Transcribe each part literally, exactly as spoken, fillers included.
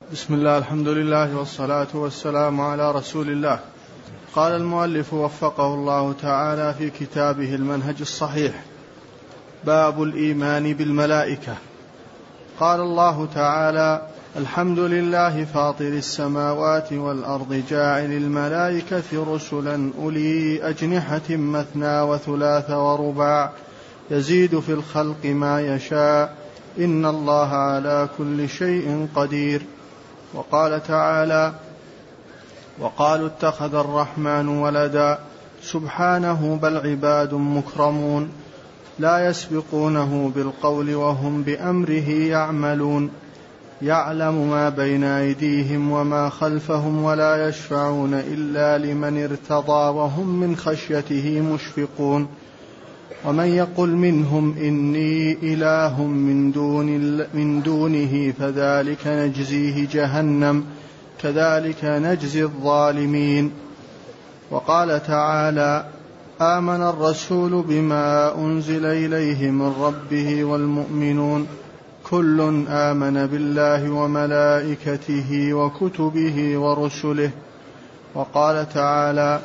بسم الله، الحمد لله والصلاة والسلام على رسول الله. قال المؤلف وفقه الله تعالى في كتابه المنهج الصحيح: باب الإيمان بالملائكة. قال الله تعالى: الحمد لله فاطر السماوات والأرض جاعل الملائكة رسلا أولي أجنحة مثنى وثلاث ورباع يزيد في الخلق ما يشاء إن الله على كل شيء قدير. وقال تعالى: وقالوا اتخذ الرحمن ولدا سبحانه بل عباد مكرمون لا يسبقونه بالقول وهم بأمره يعملون يعلم ما بين أيديهم وما خلفهم ولا يشفعون إلا لمن ارتضى وهم من خشيته مشفقون ومن يقل منهم إني إله من, دون من دونه فذلك نجزيه جهنم كذلك نجزي الظالمين. وقال تعالى: آمن الرسول بما أنزل إليه من ربه والمؤمنون كل آمن بالله وملائكته وكتبه ورسله. وقال تعالى: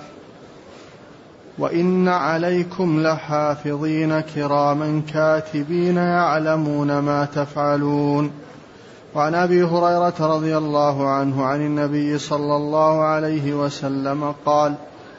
وإن عليكم لحافظين كراما كاتبين يعلمون ما تفعلون. وعن أبي هريرة رضي الله عنه عن النبي صلى الله عليه وسلم قال: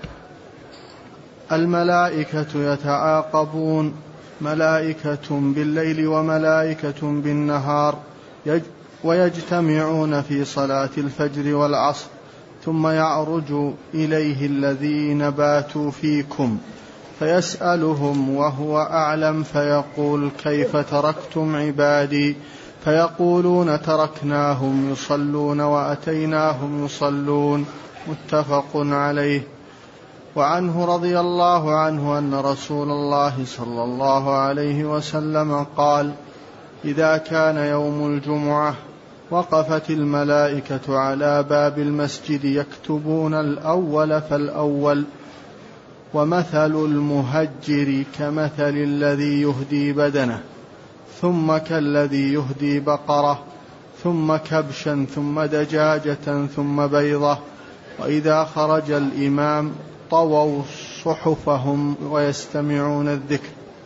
الملائكة يتعاقبون، ملائكة بالليل وملائكة بالنهار، ويجتمعون في صلاة الفجر والعصر، ثم يعرج إليه الذين باتوا فيكم فيسألهم وهو أعلم فيقول: كيف تركتم عبادي؟ فيقولون: تركناهم يصلون وأتيناهم يصلون. متفق عليه. وعنه رضي الله عنه أن رسول الله صلى الله عليه وسلم قال: إذا كان يوم الجمعة وقفت الملائكة على باب المسجد يكتبون الأول فالأول، ومثل المهجر كمثل الذي يهدي بدنه، ثم كالذي يهدي بقرة، ثم كبشا، ثم دجاجة، ثم بيضة. وإذا خرج الإمام طووا صحفهم ويستمعون الذكر.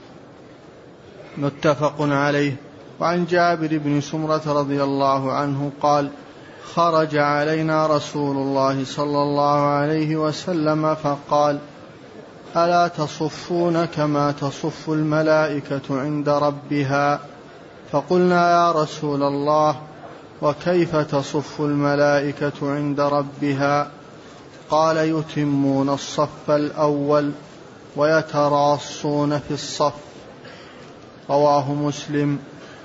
متفق عليه. وعن جابر بن سمرة رضي الله عنه قال: خرج علينا رسول الله صلى الله عليه وسلم فقال: ألا تصفون كما تصف الملائكة عند ربها؟ فقلنا: يا رسول الله، وكيف تصف الملائكة عند ربها؟ قال: يتمون الصف الأول ويتراصون في الصف. رواه مسلم.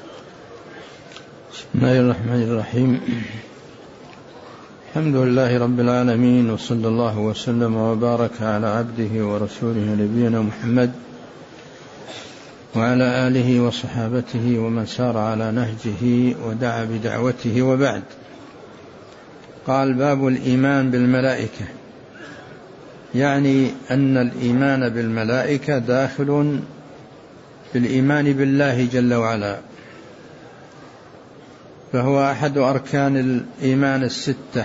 بسم الله الرحمن الرحيم. الحمد لله رب العالمين، وصلى الله وسلم وبارك على عبده ورسوله نبينا محمد وعلى آله وصحابته ومن سار على نهجه ودعا بدعوته، وبعد. قال: باب الإيمان بالملائكة، يعني أن الإيمان بالملائكة داخل بالإيمان بالله جل وعلا، فهو أحد أركان الإيمان الستة،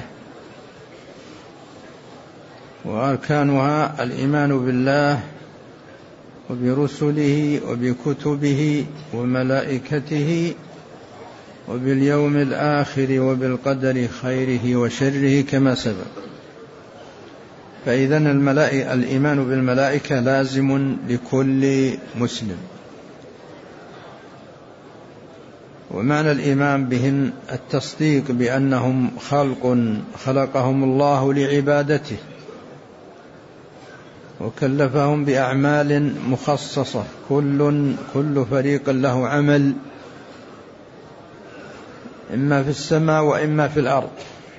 وأركانها الإيمان بالله وبرسله وبكتبه وملائكته وباليوم الآخر وبالقدر خيره وشره كما سبق. فإذن الملائكة الإيمان بالملائكة لازم لكل مسلم. ومعنى الإيمان بهم التصديق بأنهم خلق خلقهم الله لعبادته، وكلفهم بأعمال مخصصة، كل كل فريق له عمل، إما في السماء وإما في الأرض،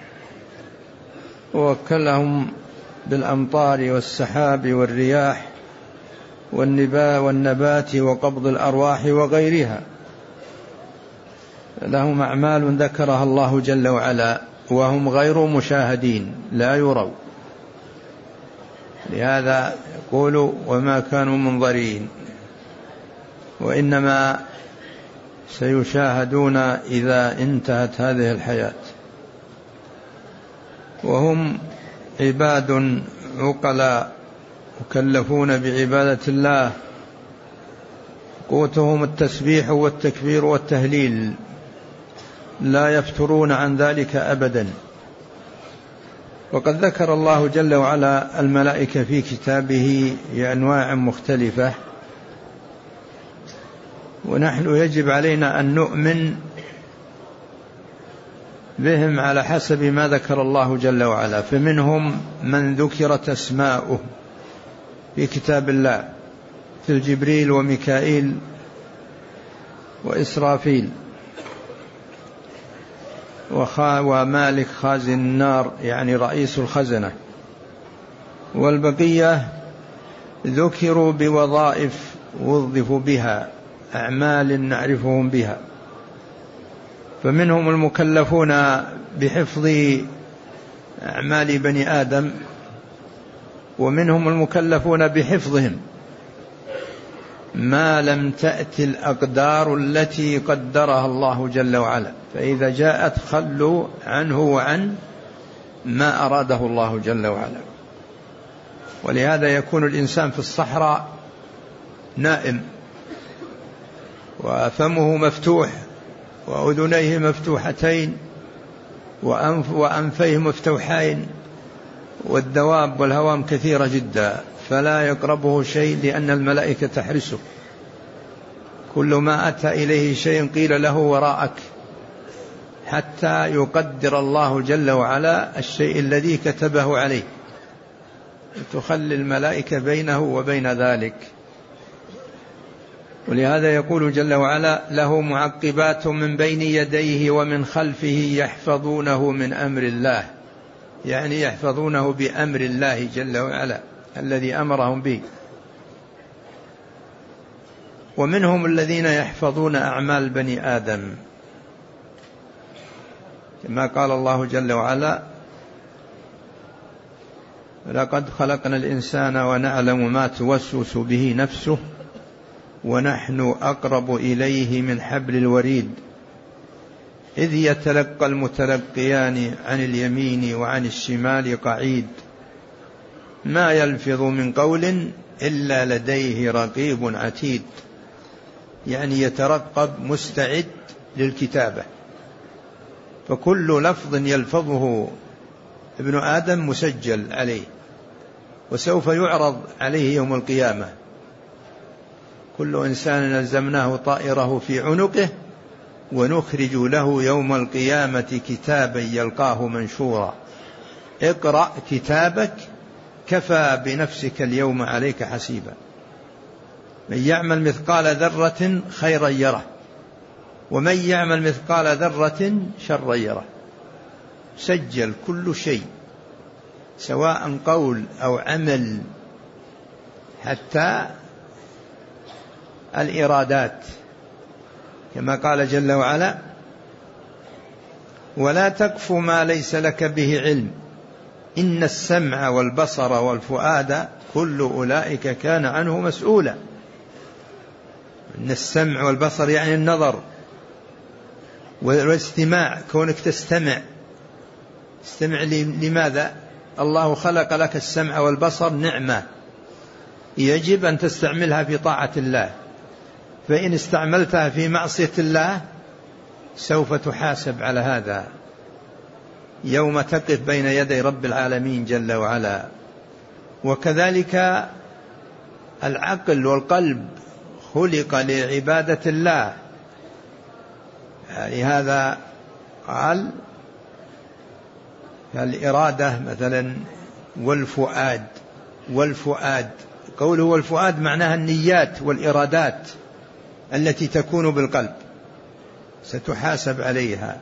ووكلهم بالأمطار والسحاب والرياح والنبات وقبض الأرواح وغيرها. لهم أعمال ذكرها الله جل وعلا، وهم غير مشاهدين، لا يروا، لهذا يقول: وما كانوا منظرين، وإنما سيشاهدون إذا انتهت هذه الحياة. وهم عباد عقلاء مكلفون بعبادة الله، قوتهم التسبيح والتكبير والتهليل، لا يفترون عن ذلك أبدا. وقد ذكر الله جل وعلا الملائكة في كتابه بأنواع مختلفة، ونحن يجب علينا أن نؤمن بهم على حسب ما ذكر الله جل وعلا. فمنهم من ذكرت أسماؤه في كتاب الله، مثل جبريل وميكائيل وإسرافيل ومالك خازن النار يعني رئيس الخزنة، والبقية ذكروا بوظائف وظفوا بها، أعمال نعرفهم بها. فمنهم المكلفون بحفظ أعمال بني آدم، ومنهم المكلفون بحفظهم ما لم تأتي الأقدار التي قدرها الله جل وعلا، فإذا جاءت خلوا عنه وعن ما أراده الله جل وعلا. ولهذا يكون الإنسان في الصحراء نائم وفمه مفتوح وأذنيه مفتوحتين وأنف وأنفيه مفتوحين، والدواب والهوام كثيرة جدا، فلا يقربه شيء لأن الملائكة تحرسه. كل ما أتى إليه شيء قيل له وراءك، حتى يقدر الله جل وعلا الشيء الذي كتبه عليه، تخلي الملائكة بينه وبين ذلك. ولهذا يقول جل وعلا: له معقبات من بين يديه ومن خلفه يحفظونه من أمر الله، يعني يحفظونه بأمر الله جل وعلا الذي أمرهم به. ومنهم الذين يحفظون أعمال بني آدم، كما قال الله جل وعلا: لقد خلقنا الإنسان ونعلم ما توسوس به نفسه ونحن أقرب إليه من حبل الوريد إذ يتلقى المتلقيان عن اليمين وعن الشمال قعيد ما يلفظ من قول إلا لديه رقيب عتيد، يعني يترقب مستعد للكتابة. فكل لفظ يلفظه ابن آدم مسجل عليه، وسوف يعرض عليه يوم القيامة. كل إنسان نلزمناه طائره في عنقه ونخرج له يوم القيامة كتابا يلقاه منشورا اقرأ كتابك كفى بنفسك اليوم عليك حسيبا. من يعمل مثقال ذرة خيرا يره ومن يعمل مثقال ذرة شرا يره. سجل كل شيء سواء قول أو عمل، حتى الإرادات، كما قال جل وعلا: ولا تقف ما ليس لك به علم إن السمع والبصر والفؤاد كل أولئك كان عنه مسؤولا. إن السمع والبصر يعني النظر والاستماع، كونك تستمع. استمع لماذا؟ الله خلق لك السمع والبصر نعمة يجب أن تستعملها في طاعة الله، فإن استعملتها في معصية الله سوف تحاسب على هذا يوم تقف بين يدي رب العالمين جل وعلا. وكذلك العقل والقلب خلق لعبادة الله، لهذا قال الإرادة مثلا والفؤاد. والفؤاد قوله والفؤاد معناها النيات والإرادات التي تكون بالقلب ستحاسب عليها.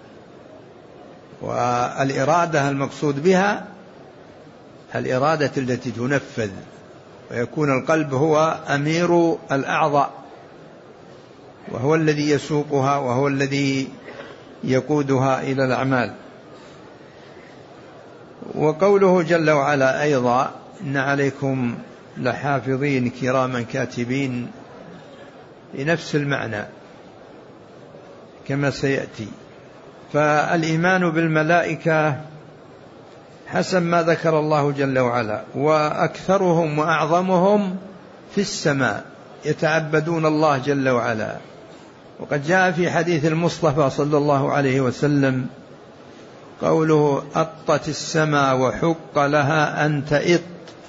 والإرادة المقصود بها الإرادة التي تنفذ، ويكون القلب هو أمير الأعضاء، وهو الذي يسوقها وهو الذي يقودها إلى الأعمال. وقوله جل وعلا أيضا: إن عليكم لحافظين كراما كاتبين، لنفس المعنى كما سيأتي. فالإيمان بالملائكة حسب ما ذكر الله جل وعلا، وأكثرهم وأعظمهم في السماء يتعبدون الله جل وعلا. وقد جاء في حديث المصطفى صلى الله عليه وسلم قوله: أطت السماء وحق لها أن تئط،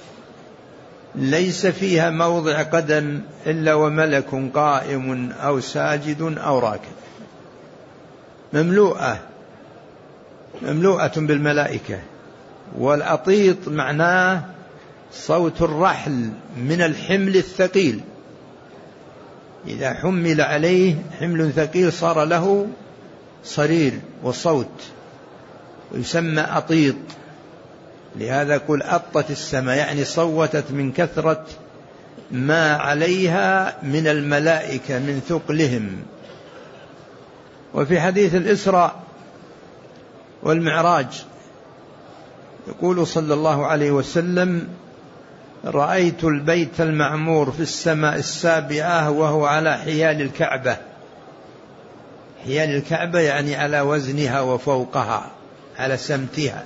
ليس فيها موضع قدم إلا وملك قائم أو ساجد أو راكع. مملوءة مملوءة بالملائكة. والأطيط معناه صوت الرحل من الحمل الثقيل، إذا حمل عليه حمل ثقيل صار له صرير وصوت، ويسمى أطيط. لهذا قل أطت السماء، يعني صوتت من كثرة ما عليها من الملائكة من ثقلهم. وفي حديث الإسراء والمعراج يقول صلى الله عليه وسلم: رأيت البيت المعمور في السماء السابعة وهو على حيال الكعبة. حيال الكعبة يعني على وزنها وفوقها، على سمتها،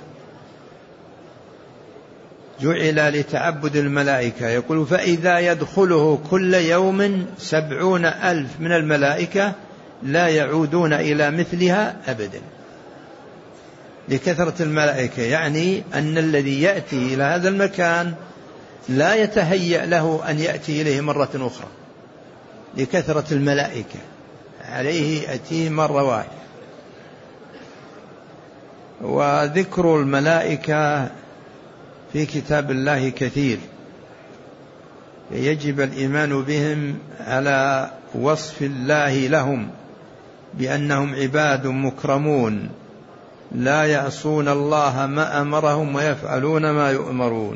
جعل لتعبد الملائكة. يقول: فإذا يدخله كل يوم سبعون ألف من الملائكة لا يعودون إلى مثلها أبدا، لكثرة الملائكة. يعني أن الذي يأتي إلى هذا المكان لا يتهيأ له أن يأتي إليه مرة أخرى، لكثرة الملائكة عليه يأتيه مرة واحدة. وذكر الملائكة في كتاب الله كثير، يجب الإيمان بهم على وصف الله لهم بأنهم عباد مكرمون لا يعصون الله ما أمرهم ويفعلون ما يؤمرون.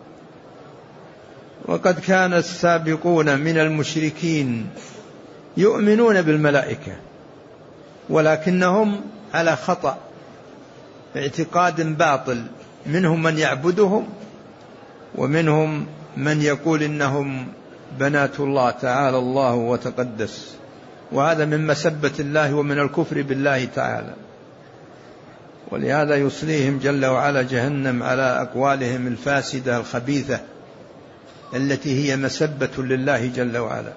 وقد كان السابقون من المشركين يؤمنون بالملائكة، ولكنهم على خطأ، اعتقاد باطل. منهم من يعبدهم، ومنهم من يقول إنهم بنات الله تعالى الله وتقدس، وهذا من مسبة الله ومن الكفر بالله تعالى. ولهذا يصليهم جل وعلا جهنم على أقوالهم الفاسدة الخبيثة التي هي مسبة لله جل وعلا.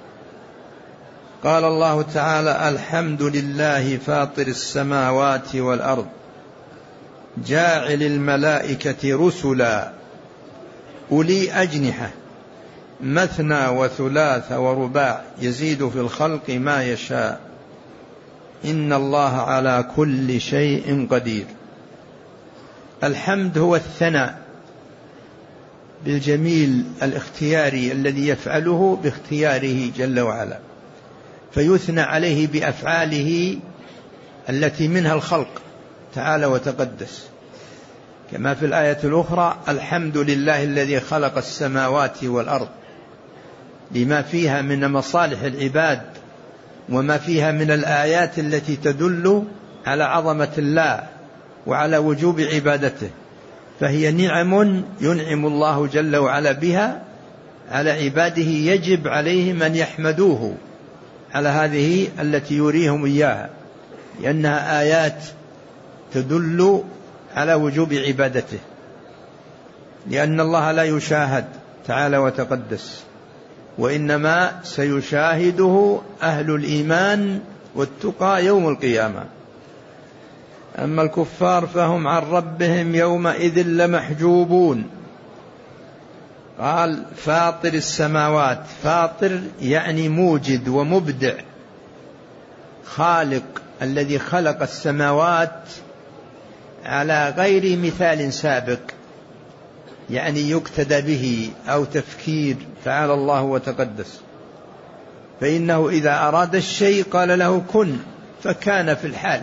قال الله تعالى: الحمد لله فاطر السماوات والأرض جاعل الملائكة رسلا أولي أجنحة مثنى وثلاث ورباع يزيد في الخلق ما يشاء إن الله على كل شيء قدير. الحمد هو الثناء بالجميل الاختياري الذي يفعله باختياره جل وعلا، فيثنى عليه بأفعاله التي منها الخلق تعالى وتقدس، كما في الآية الأخرى: الحمد لله الذي خلق السماوات والأرض، لما فيها من مصالح العباد وما فيها من الآيات التي تدل على عظمة الله وعلى وجوب عبادته. فهي نعم ينعم الله جل وعلا بها على عباده، يجب عليهم أن يحمدوه على هذه التي يريهم إياها، لأنها آيات تدل على وجوب عبادته، لأن الله لا يشاهد تعالى وتقدس، وإنما سيشاهده أهل الإيمان والتقى يوم القيامة. أما الكفار فهم عن ربهم يومئذ لمحجوبون. قال: فاطر السماوات، فاطر يعني موجد ومبدع، خالق، الذي خلق السماوات على غير مثال سابق، يعني يقتدى به أو تفكير تعالى الله وتقدس. فإنه إذا أراد الشيء قال له كن فكان في الحال.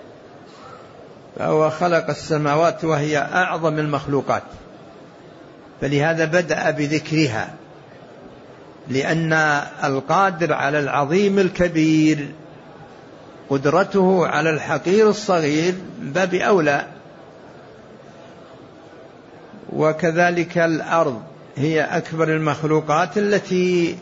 فهو خلق السماوات وهي أعظم المخلوقات، فلهذا بدأ بذكرها، لأن القادر على العظيم الكبير قدرته على الحقير الصغير باب أولى. وكذلك الأرض هي أكبر المخلوقات التي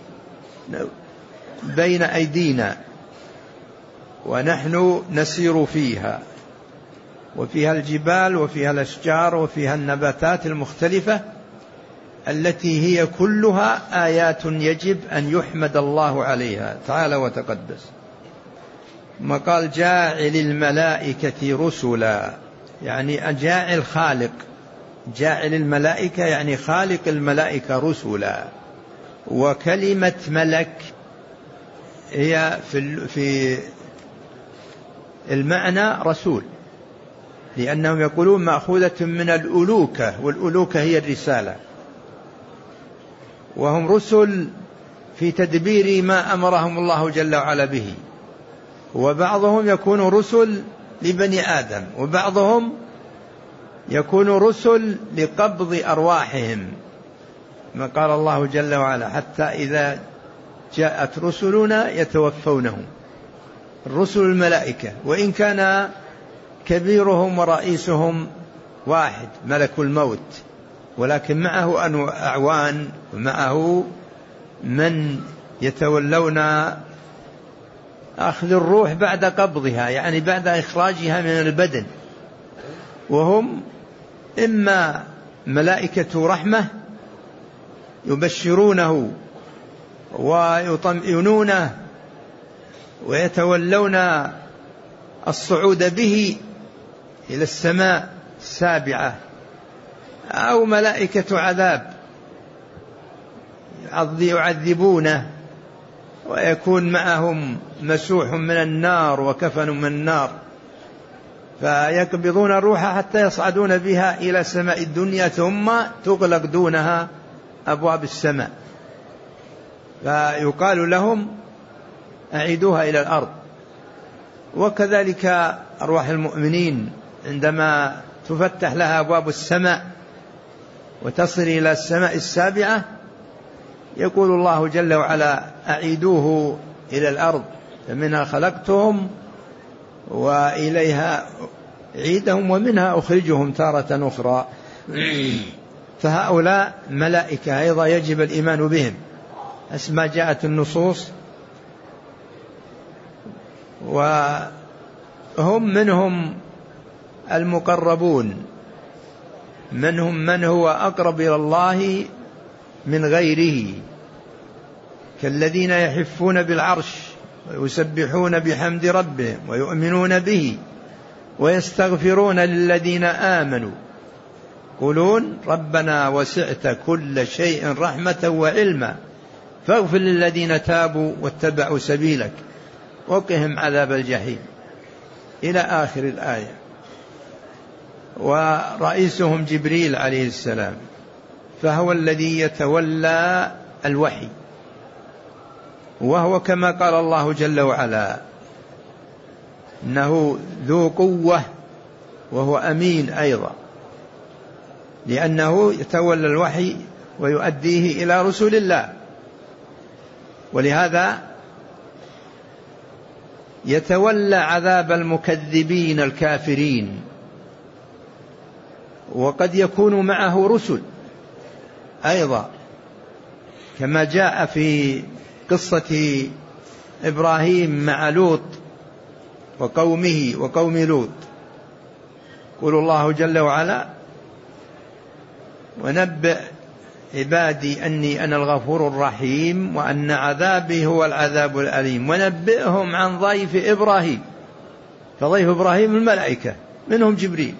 بين أيدينا ونحن نسير فيها، وفيها الجبال وفيها الأشجار وفيها النباتات المختلفة التي هي كلها آيات يجب أن يحمد الله عليها تعالى وتقدس. ما قال جاعل الملائكة رسلا، يعني جاعل خالق، جاعل الملائكة يعني خالق الملائكة رسلا. وكلمة ملك هي في في المعنى رسول، لأنهم يقولون مأخوذة من الألوكة، والألوكة هي الرسالة، وهم رسل في تدبير ما أمرهم الله جل وعلا به. وبعضهم يكون رسل لبني آدم، وبعضهم يكون رسل لقبض أرواحهم، ما قال الله جل وعلا حتى إذا جاءت رسلنا يتوفونهم. الرسل الملائكة، وإن كان كبيرهم ورئيسهم واحد ملك الموت، ولكن معه أعوان ومعه من يتولون أخذ الروح بعد قبضها، يعني بعد إخراجها من البدن، وهم إما ملائكة رحمة يبشرونه ويطمئنونه ويتولون الصعود به إلى السماء السابعة، أو ملائكة عذاب يعذبونه ويكون معهم مسوح من النار وكفن من النار، فيقبضون الروح حتى يصعدون بها إلى سماء الدنيا، ثم تغلق دونها أبواب السماء، فيقال لهم أعيدوها إلى الأرض. وكذلك أرواح المؤمنين عندما تفتح لها أبواب السماء وتصل إلى السماء السابعة، يقول الله جل وعلا أعيدوه إلى الأرض فمنها خلقتهم وإليها عيدهم ومنها أخرجهم تارة أخرى. فهؤلاء ملائكة أيضا يجب الإيمان بهم أسمى جاءت النصوص، وهم منهم المقربون، منهم من هو أقرب إلى الله من غيره، كالذين يحفون بالعرش ويسبحون بحمد ربهم ويؤمنون به ويستغفرون للذين آمنوا يقولون ربنا وسعت كل شيء رحمة وعلما فاغفر للذين تابوا واتبعوا سبيلك وقهم عذاب الجحيم إلى آخر الآية. ورئيسهم جبريل عليه السلام، فهو الذي يتولى الوحي، وهو كما قال الله جل وعلا إنه ذو قوة وهو أمين أيضا، لأنه يتولى الوحي ويؤديه إلى رسول الله، ولهذا يتولى عذاب المكذبين الكافرين. وقد يكون معه رسل أيضا، كما جاء في قصة إبراهيم مع لوط وقومه وقوم لوط، يقول الله جل وعلا ونبئ عبادي أني أنا الغفور الرحيم وأن عذابي هو العذاب الأليم ونبئهم عن ضيف إبراهيم. فضيف إبراهيم الملائكة منهم جبريل،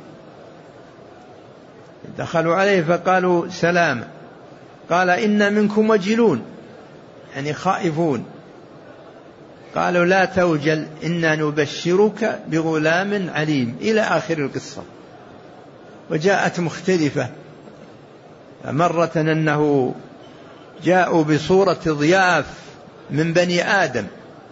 دخلوا عليه فقالوا سلام، قال إن منكم وجلون، يعني خائفون، قالوا لا توجل إنا نبشرك بغلام عليم إلى آخر القصة. وجاءت مختلفة، مرة أنه جاءوا بصورة ضياف من بني آدم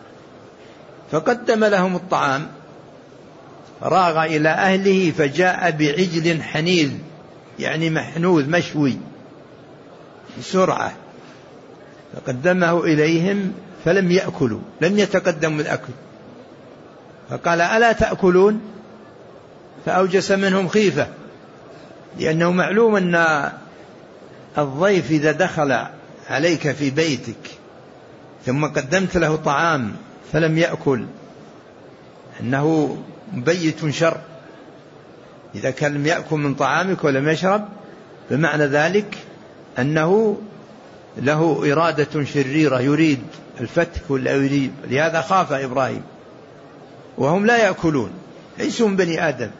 فقدم لهم الطعام، راغ إلى أهله فجاء بعجل حنيذ يعني محنوذ مشوي بسرعة، فقدمه إليهم فلم يأكلوا، لم يتقدموا الأكل، فقال ألا تأكلون؟ فأوجس منهم خيفة، لأنه معلوم أن الضيف إذا دخل عليك في بيتك ثم قدمت له طعام فلم يأكل أنه مبيت شر، إذا كان لم يأكل من طعامك ولم يشرب بمعنى ذلك أنه له إرادة شريرة، يريد الفتك ولا يريد، لهذا خاف إبراهيم. وهم لا يأكلون، ليسوا من بني آدم،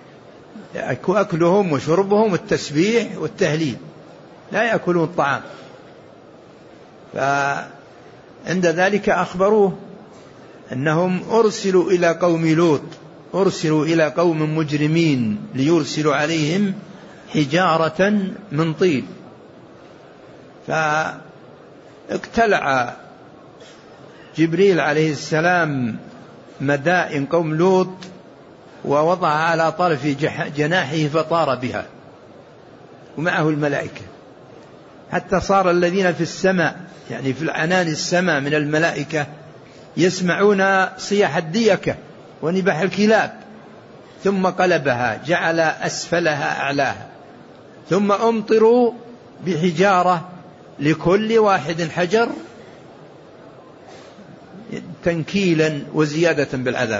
أكلهم وشربهم التسبيح والتهليل، لا يأكلون الطعام. فعند ذلك أخبروه أنهم أرسلوا إلى قوم لوط، أرسلوا إلى قوم مجرمين ليرسلوا عليهم حجارة من طين. فاقتلع جبريل عليه السلام مدائن قوم لوط ووضع على طرف جناحه فطار بها ومعه الملائكة، حتى صار الذين في السماء يعني في العنان السماء من الملائكة يسمعون صياح الديكة ونباح الكلاب، ثم قلبها جعل أسفلها أعلاها، ثم أمطروا بحجارة لكل واحد حجر تنكيلا وزيادة بالعذاب.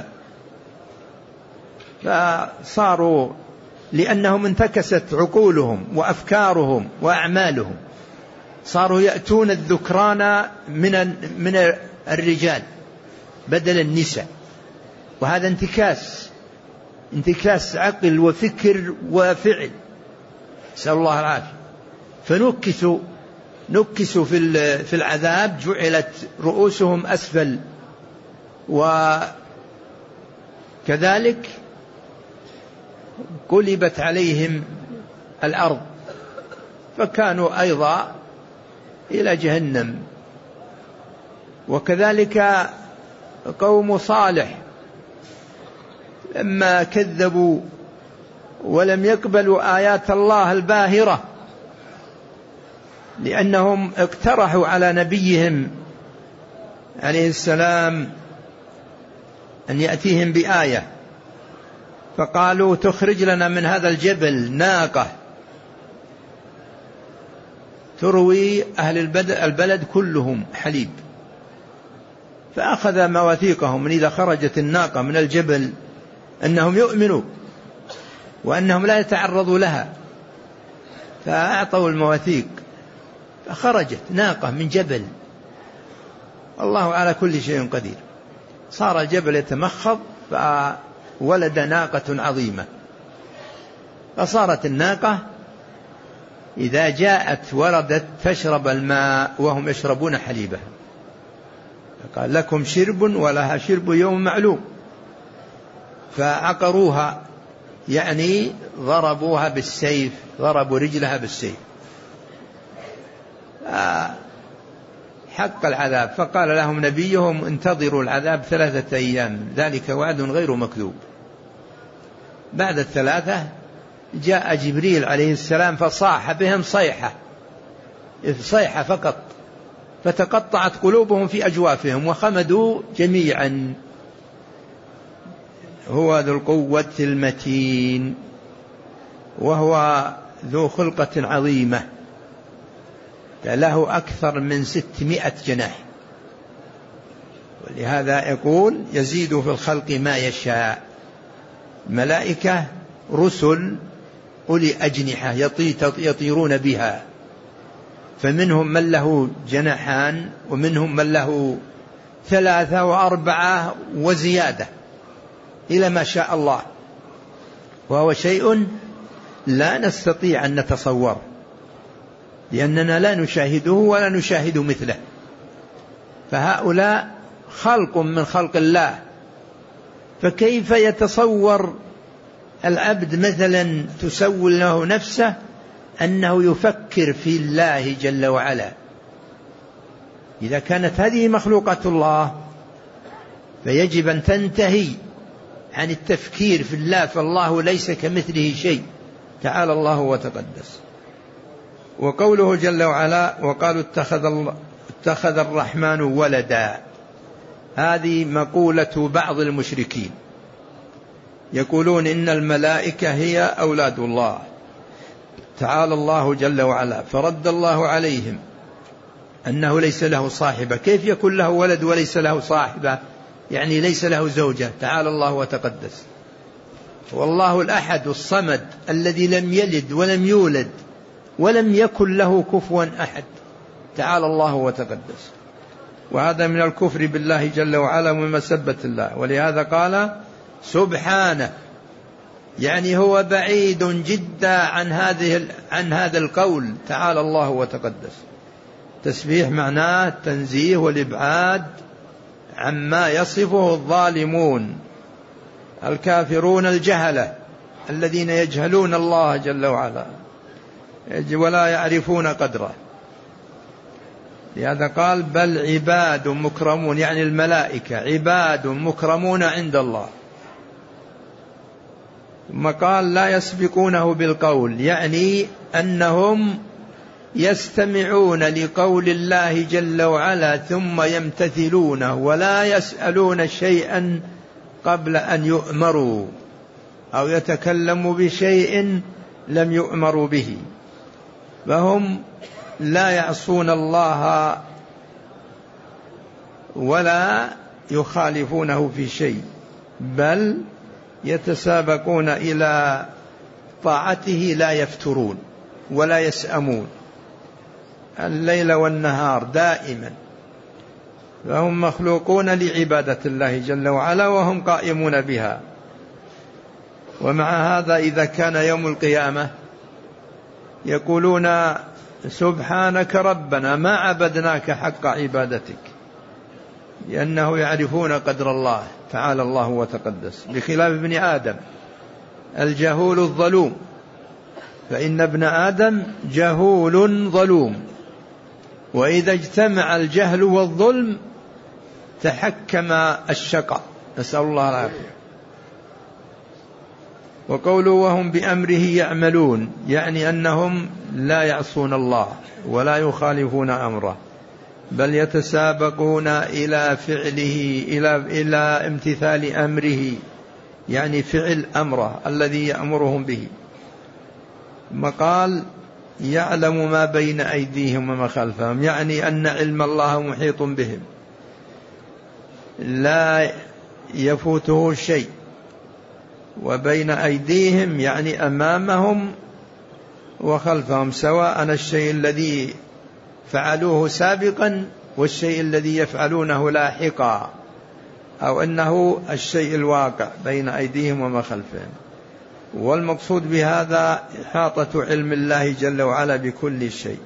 فصاروا لأنهم انتكست عقولهم وأفكارهم وأعمالهم، صاروا يأتون الذكران من من الرجال بدل النساء، وهذا انتكاس انتكاس عقل وفكر وفعل، نسأل الله العافية. فنكسوا نكسوا في في العذاب، جعلت رؤوسهم أسفل، وكذلك قلبت عليهم الأرض، فكانوا أيضا إلى جهنم. وكذلك قوم صالح لما كذبوا ولم يقبلوا آيات الله الباهرة، لأنهم اقترحوا على نبيهم عليه السلام أن يأتيهم بآية، فقالوا تخرج لنا من هذا الجبل ناقة تروي أهل البلد كلهم حليب. فأخذ مواثيقهم من إذا خرجت الناقة من الجبل أنهم يؤمنوا وأنهم لا يتعرضوا لها، فأعطوا المواثيق، فخرجت ناقة من جبل، الله على كل شيء قدير. صار الجبل يتمخض فولد ناقة عظيمة، فصارت الناقة إذا جاءت وردت تشرب الماء وهم يشربون حليبها، قال لكم شرب ولها شرب يوم معلوم. فعقروها يعني ضربوها بالسيف، ضربوا رجلها بالسيف، حق العذاب. فقال لهم نبيهم انتظروا العذاب ثلاثة أيام، ذلك وعد غير مكذوب. بعد الثلاثة جاء جبريل عليه السلام فصاح بهم صيحة صيحة فقط، فتقطعت قلوبهم في أجوافهم وخمدوا جميعا. هو ذو القوة المتين، وهو ذو خلقة عظيمة، له أكثر من ستمائة جناح، ولهذا يقول يزيد في الخلق ما يشاء. ملائكة رسل أولي أجنحة يطيرون بها، فمنهم من له جناحان ومنهم من له ثلاثة وأربعة وزيادة إلى ما شاء الله، وهو شيء لا نستطيع أن نتصور، لأننا لا نشاهده ولا نشاهد مثله. فهؤلاء خلق من خلق الله، فكيف يتصور العبد مثلا تسول له نفسه أنه يفكر في الله جل وعلا؟ إذا كانت هذه مخلوقات الله فيجب أن تنتهي عن التفكير في الله، فالله ليس كمثله شيء، تعالى الله وتقدس. وقوله جل وعلا وقالوا اتخذ, الله اتخذ الرحمن ولدا، هذه مقولة بعض المشركين، يقولون إن الملائكة هي أولاد الله، تعالى الله جل وعلا. فرد الله عليهم أنه ليس له صاحبة. كيف يكون له ولد وليس له صاحبة؟ يعني ليس له زوجة، تعالى الله وتقدس. والله الأحد الصمد الذي لم يلد ولم يولد ولم يكن له كفوا أحد، تعالى الله وتقدس. وهذا من الكفر بالله جل وعلا ومسبة الله. ولهذا قال سبحانه، يعني هو بعيد جدا عن هذه عن هذا القول تعالى الله وتقدس. تسبيح معناه التنزيه والإبعاد عما يصفه الظالمون الكافرون الجهلة الذين يجهلون الله جل وعلا ولا يعرفون قدره. لهذا قال بل عباد مكرمون، يعني الملائكة عباد مكرمون عند الله. ثم قال لا يسبقونه بالقول، يعني أنهم يستمعون لقول الله جل وعلا ثم يمتثلونه ولا يسألون شيئا قبل أن يؤمروا أو يتكلموا بشيء لم يؤمروا به. فهم لا يعصون الله ولا يخالفونه في شيء، بل يتسابقون إلى طاعته لا يفترون ولا يسأمون الليل والنهار دائما. فهم مخلوقون لعبادة الله جل وعلا وهم قائمون بها. ومع هذا إذا كان يوم القيامة يقولون سبحانك ربنا ما عبدناك حق عبادتك، لأنه يعرفون قدر الله تعالى الله وتقدس، بخلاف ابن آدم الجهول الظلوم، فإن ابن آدم جهول ظلوم، وإذا اجتمع الجهل والظلم تحكم الشقاء، نسأل الله العافية. وقوله وهم بأمره يعملون، يعني أنهم لا يعصون الله ولا يخالفون أمره، بل يتسابقون إلى فعله إلى إلى امتثال أمره، يعني فعل أمره الذي يأمرهم به. ثم قال يعلم ما بين أيديهم وما خلفهم، يعني أن علم الله محيط بهم لا يفوته شيء. وبين أيديهم يعني أمامهم وخلفهم، سواء الشيء الذي فعلوه سابقا والشيء الذي يفعلونه لاحقا، أو أنه الشيء الواقع بين أيديهم وما خلفهم. والمقصود بهذا إحاطة علم الله جل وعلا بكل شيء.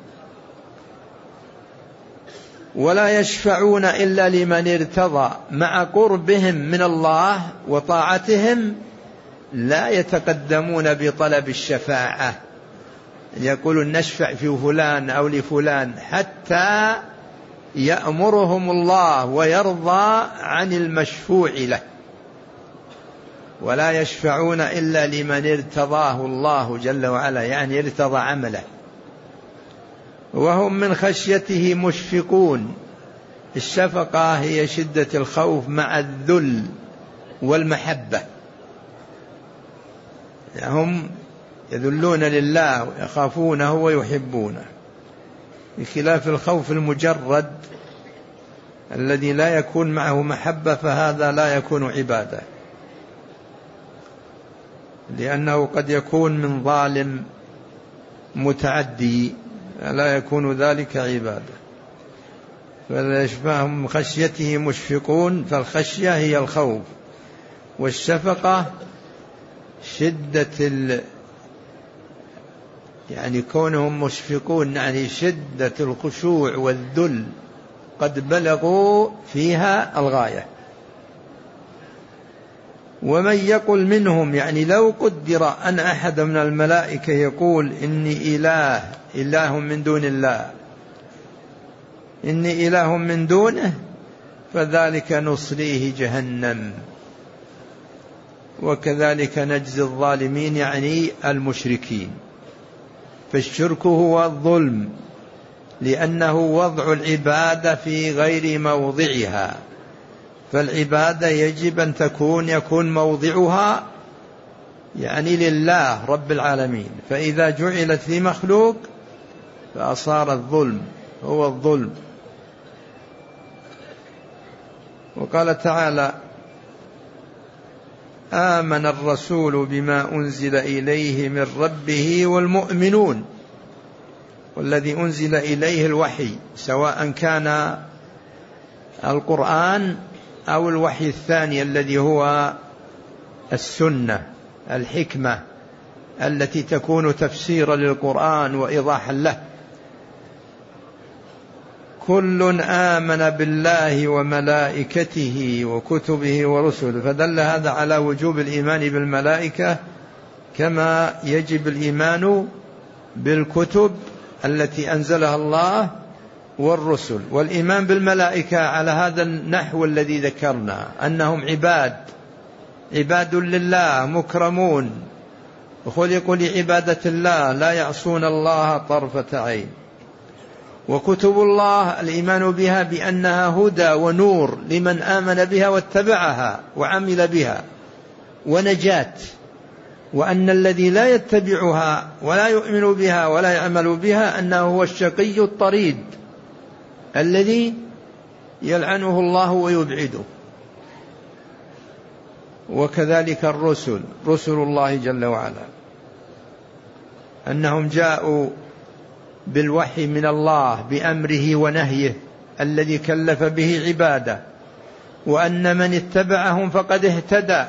ولا يشفعون إلا لمن ارتضى، مع قربهم من الله وطاعتهم لا يتقدمون بطلب الشفاعة، يقولون نشفع في فلان أو لفلان حتى يأمرهم الله ويرضى عن المشفوع له. ولا يشفعون إلا لمن ارتضاه الله جل وعلا، يعني ارتضى عمله. وهم من خشيته مشفقون، الشفقة هي شدة الخوف مع الذل والمحبة، هم يذلون لله ويخافونه ويحبونه، بخلاف الخوف المجرد الذي لا يكون معه محبة، فهذا لا يكون عبادة، لأنه قد يكون من ظالم متعدي، لا يكون ذلك عبادة. فهم خشيته مشفقون، فالخشية هي الخوف، والشفقة شدة ال... يعني كونهم مشفقون يعني شدة الخشوع والذل، قد بلغوا فيها الغاية. ومن يقل منهم، يعني لو قدر أن أحد من الملائكة يقول إني إله إله من دون الله، إني إله من دونه، فذلك نصليه جهنم، وكذلك نجزي الظالمين، يعني المشركين. فالشرك هو الظلم، لأنه وضع العبادة في غير موضعها، فالعبادة يجب أن تكون يكون موضعها يعني لله رب العالمين، فإذا جعلت لمخلوق فأصار الظلم هو الظلم. وقال تعالى آمن الرسول بما أنزل إليه من ربه والمؤمنون، والذي أنزل إليه الوحي سواء كان القرآن أو الوحي الثاني الذي هو السنة الحكمة التي تكون تفسيرا للقرآن وإيضاحا له. كل آمن بالله وملائكته وكتبه ورسله، فدل هذا على وجوب الإيمان بالملائكة كما يجب الإيمان بالكتب التي أنزلها الله والرسل. والإيمان بالملائكة على هذا النحو الذي ذكرنا، أنهم عباد عباد لله مكرمون وخلقوا لعبادة الله لا يعصون الله طرفة عين. وكتب الله الإيمان بها بأنها هدى ونور لمن آمن بها واتبعها وعمل بها ونجاة، وأن الذي لا يتبعها ولا يؤمن بها ولا يعمل بها أنه هو الشقي الطريد الذي يلعنه الله ويبعده. وكذلك الرسل، رسل الله جل وعلا، أنهم جاءوا بالوحي من الله بأمره ونهيه الذي كلف به عباده، وأن من اتبعهم فقد اهتدى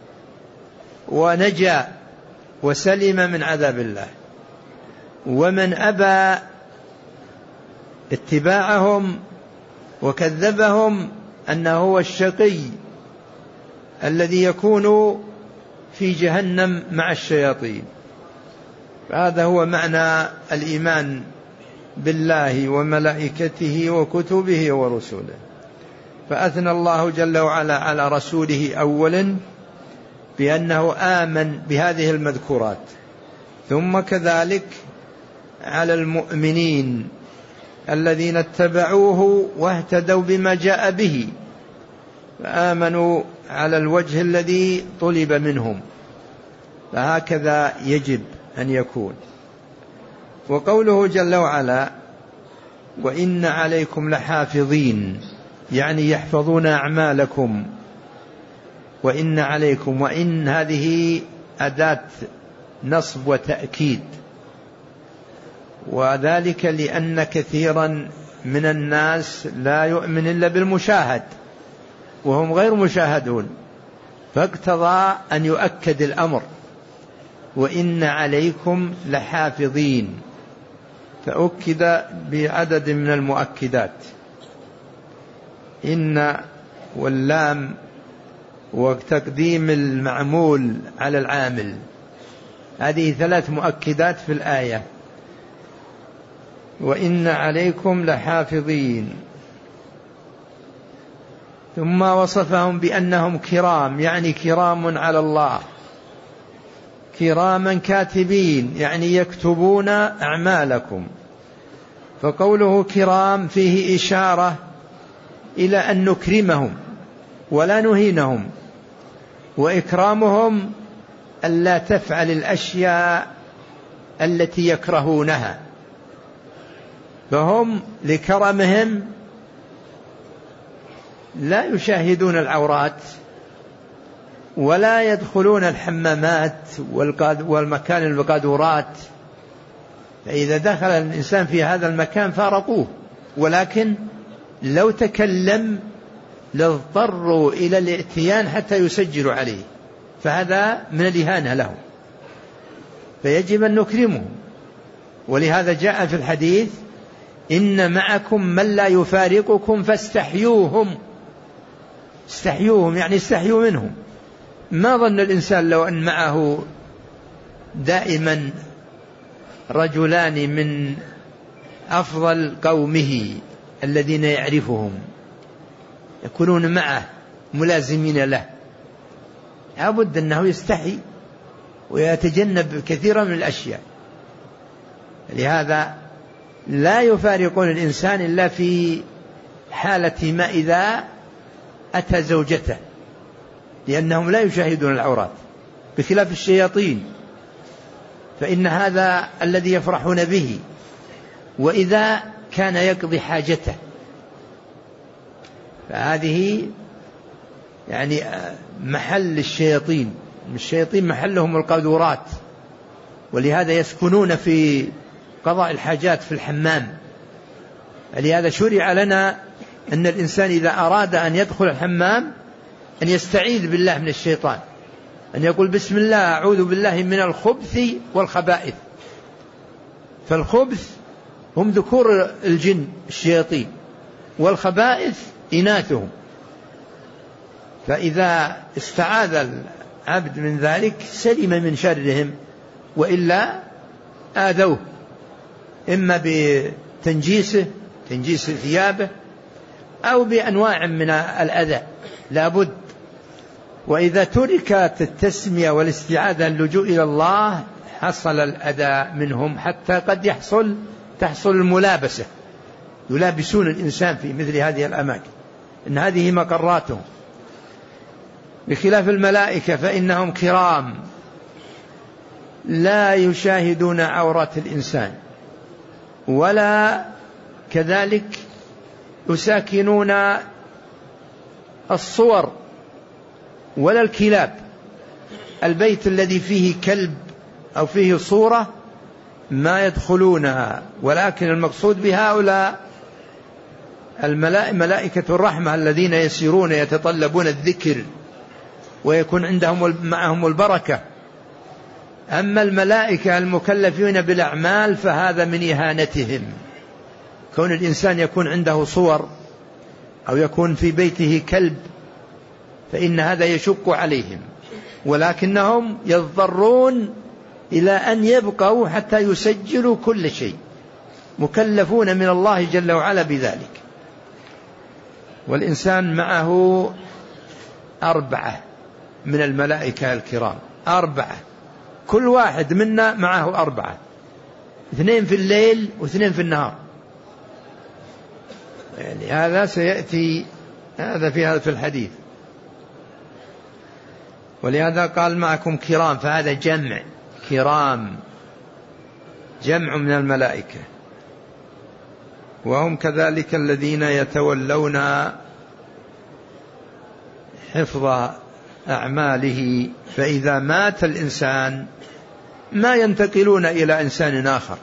ونجا وسلم من عذاب الله، ومن أبى اتباعهم وكذبهم أنه هو الشقي الذي يكون في جهنم مع الشياطين. هذا هو معنى الإيمان بالله وملائكته وكتبه ورسله. فأثنى الله جل وعلا على رسوله أولا بأنه آمن بهذه المذكورات، ثم كذلك على المؤمنين الذين اتبعوه واهتدوا بما جاء به، فآمنوا على الوجه الذي طلب منهم، فهكذا يجب أن يكون. وقوله جل وعلا وإن عليكم لحافظين، يعني يحفظون أعمالكم. وإن عليكم، وإن هذه أداة نصب وتأكيد، وذلك لأن كثيرا من الناس لا يؤمن إلا بالمشاهد وهم غير مشاهدون، فاقتضى أن يؤكد الأمر وإن عليكم لحافظين، فأكد بعدد من المؤكدات، إن واللام وتقديم المعمول على العامل، هذه ثلاث مؤكدات في الآية. وإن عليكم لحافظين، ثم وصفهم بأنهم كرام، يعني كرام على الله، كراما كاتبين يعني يكتبون أعمالكم. فقوله كرام فيه إشارة إلى أن نكرمهم ولا نهينهم، وإكرامهم ألا تفعل الأشياء التي يكرهونها، فهم لكرمهم لا يشاهدون العورات ولا يدخلون الحمامات والمكان القاذورات، فإذا دخل الإنسان في هذا المكان فارقوه، ولكن لو تكلم لاضطروا إلى الائتيان حتى يسجلوا عليه، فهذا من الإهانة لهم، فيجب أن نكرمهم. ولهذا جاء في الحديث إن معكم من لا يفارقكم فاستحيوهم، استحيوهم يعني استحيوا منهم. ما ظن الإنسان لو أن معه دائما رجلان من أفضل قومه الذين يعرفهم يكونون معه ملازمين له، لابد أنه يستحي ويتجنب كثيرا من الأشياء. لهذا لا يفارقون الإنسان إلا في حالة ما إذا أتى زوجته، لأنهم لا يشاهدون العورات، بخلاف الشياطين فإن هذا الذي يفرحون به، وإذا كان يقضي حاجته، فهذه يعني محل الشياطين، الشياطين محلهم القاذورات، ولهذا يسكنون في قضاء الحاجات في الحمام. لهذا شرع لنا أن الإنسان إذا أراد أن يدخل الحمام أن يستعيذ بالله من الشيطان، أن يقول بسم الله أعوذ بالله من الخبث والخبائث. فالخبث هم ذكور الجن الشياطين، والخبائث إناثهم. فإذا استعاذ العبد من ذلك سلم من شرهم، وإلا آذوه إما بتنجيسه، تنجيس ثيابه، أو بأنواع من الأذى لابد. وإذا تركت التسمية والاستعاذة اللجوء إلى الله حصل الأذى منهم، حتى قد يحصل تحصل الملابسة، يلابسون الإنسان في مثل هذه الأماكن، إن هذه مقراتهم. بخلاف الملائكة فإنهم كرام لا يشاهدون عورات الإنسان، ولا كذلك يساكنون الصور ولا الكلاب. البيت الذي فيه كلب أو فيه صورة ما يدخلونها، ولكن المقصود بهؤلاء الملائكة الرحمة الذين يسيرون يتطلبون الذكر ويكون عندهم معهم البركة. أما الملائكة المكلفين بالأعمال فهذا من إهانتهم. كون الإنسان يكون عنده صور أو يكون في بيته كلب فإن هذا يشق عليهم، ولكنهم يضطرون إلى أن يبقوا حتى يسجلوا كل شيء، مكلفون من الله جل وعلا بذلك. والإنسان معه أربعة من الملائكة الكرام، أربعة، كل واحد منا معه أربعة، اثنين في الليل واثنين في النهار. يعني هذا سيأتي هذا في هذا في الحديث. ولهذا قال معكم كرام، فهذا جمع كرام، جمع من الملائكة. وهم كذلك الذين يتولون حفظ أعماله، فإذا مات الإنسان ما ينتقلون إلى إنسان آخر،